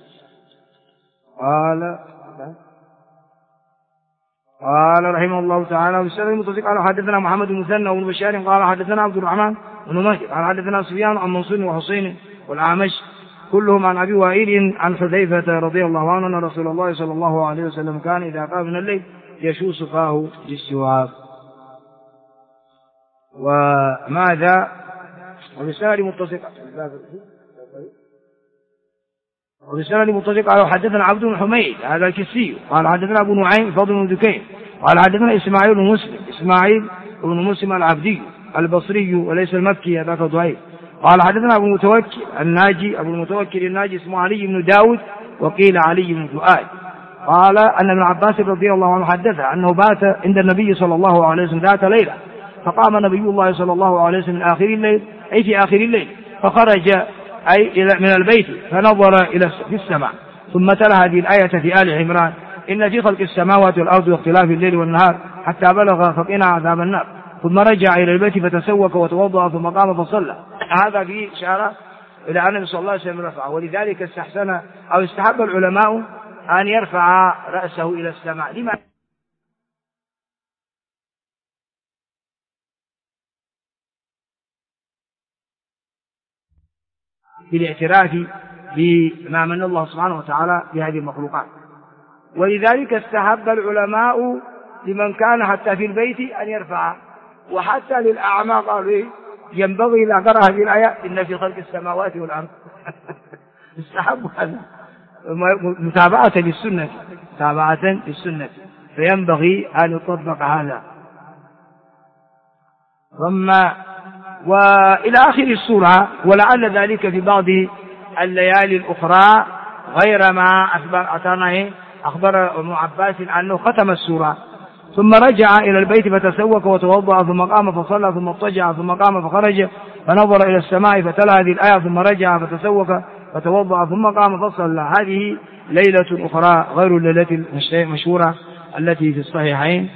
قال رحمه الله تعالى والسلام المتصل قال حدثنا محمد بن مثنى وابن بشار قال حدثنا عبد الرحمن بن مهدي قال حدثنا سفيان عن منصور وحسين والأعمش كلهم عن أبي وائل عن حذيفة رضي الله عنه أن رسول الله صلى الله عليه وسلم كان إذا قام من الليل يشوص فاه بالسواك. وماذا وبسند متصل قال حدثنا عبد بن حميد هذا الكسي قال حدثنا أبو نعيم فضل بن دكين قال حدثنا إسماعيل بن مسلم العبدي البصري وليس المكي ذاك ضعيف قال حدثنا أبو المتوكل الناجي اسمه علي بن داود وقيل علي بن فؤاد قال أن ابن عباس رضي الله عنه حدثه أنه بات عند النبي صلى الله عليه وسلم ذات ليلة، فقام نبي الله صلى الله عليه وسلم في آخر الليل فخرج من البيت فنظر في السماء ثم تلا هذه الآية في آل عمران إن في خلق السماوات والأرض واختلاف الليل والنهار حتى بلغ فقنا عذاب النار ثم رجع إلى البيت فتسوك وتوضأ ثم قام فصلى. هذا فيه إشارة إلى أن النبي صلى الله عليه وسلم رفعه، ولذلك استحب العلماء أن يرفع رأسه إلى السماء لما بالاعتراف بما من الله سبحانه وتعالى بهذه المخلوقات. ولذلك استحب العلماء لمن كان حتى في البيت أن يرفع، وحتى للأعمى قالوا ينبغي إذا قرأ هذه الآية إن في خلق السماوات والأرض استحب هذا متابعة للسنة فينبغي أن يطبق هذا. ثم وإلى آخر السورة، ولعل ذلك في بعض الليالي الأخرى غير ما أخبر ابن عباس أنه ختم السورة ثم رجع إلى البيت فتسوك وتوضأ ثم قام فصلى ثم اضطجع ثم قام فخرج فنظر إلى السماء فتلا هذه الآية ثم رجع فتسوك فتوضأ ثم قام فصلى. هذه ليلة أخرى غير الليلة المشهورة التي في الصحيحين.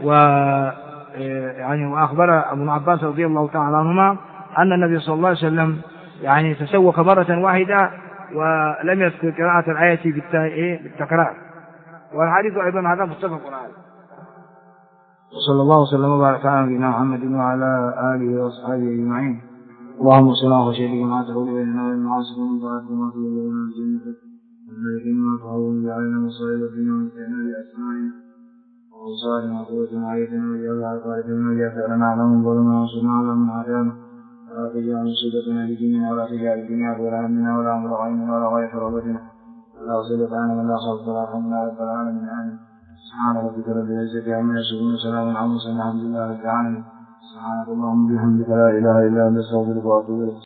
وأخبر ابن عباس رضي الله تعالى عنهما أن النبي صلى الله عليه وسلم تسوك مرة واحدة ولم يذكر قراءة الآية بالتكرار، والحديث أيضا هذا متفق عليه. وصلى الله وسلم وبارك على نبينا محمد وعلى آله وأصحابه أجمعين. اللهم صل على سيدنا ما تقول بيننا وبين معاصينا وطاعتك وما تقول بيننا وبين جنتك وما تهون علينا مصائب الدنيا ومتعنا بأسمائنا وأبصارنا وقوتنا وعيتنا وجعلها قائدنا وجعلنا على من ظلمنا وانصرنا على من عادانا ولا تجعل مصيبتنا في ديننا ولا تجعل الدنيا أكبر همنا ولا مبلغ علمنا ولا غاية رغبتنا ولا صلة عنا ولا خوف ولا حمنا رب العالمين. آمين. سبحان ربك رب العزة عما يصفون وسلام على المرسلين والحمد لله رب العالمين. سبحانك اللهم وبحمدك لا إله إلا أنت أستغفرك وأتوب إليك.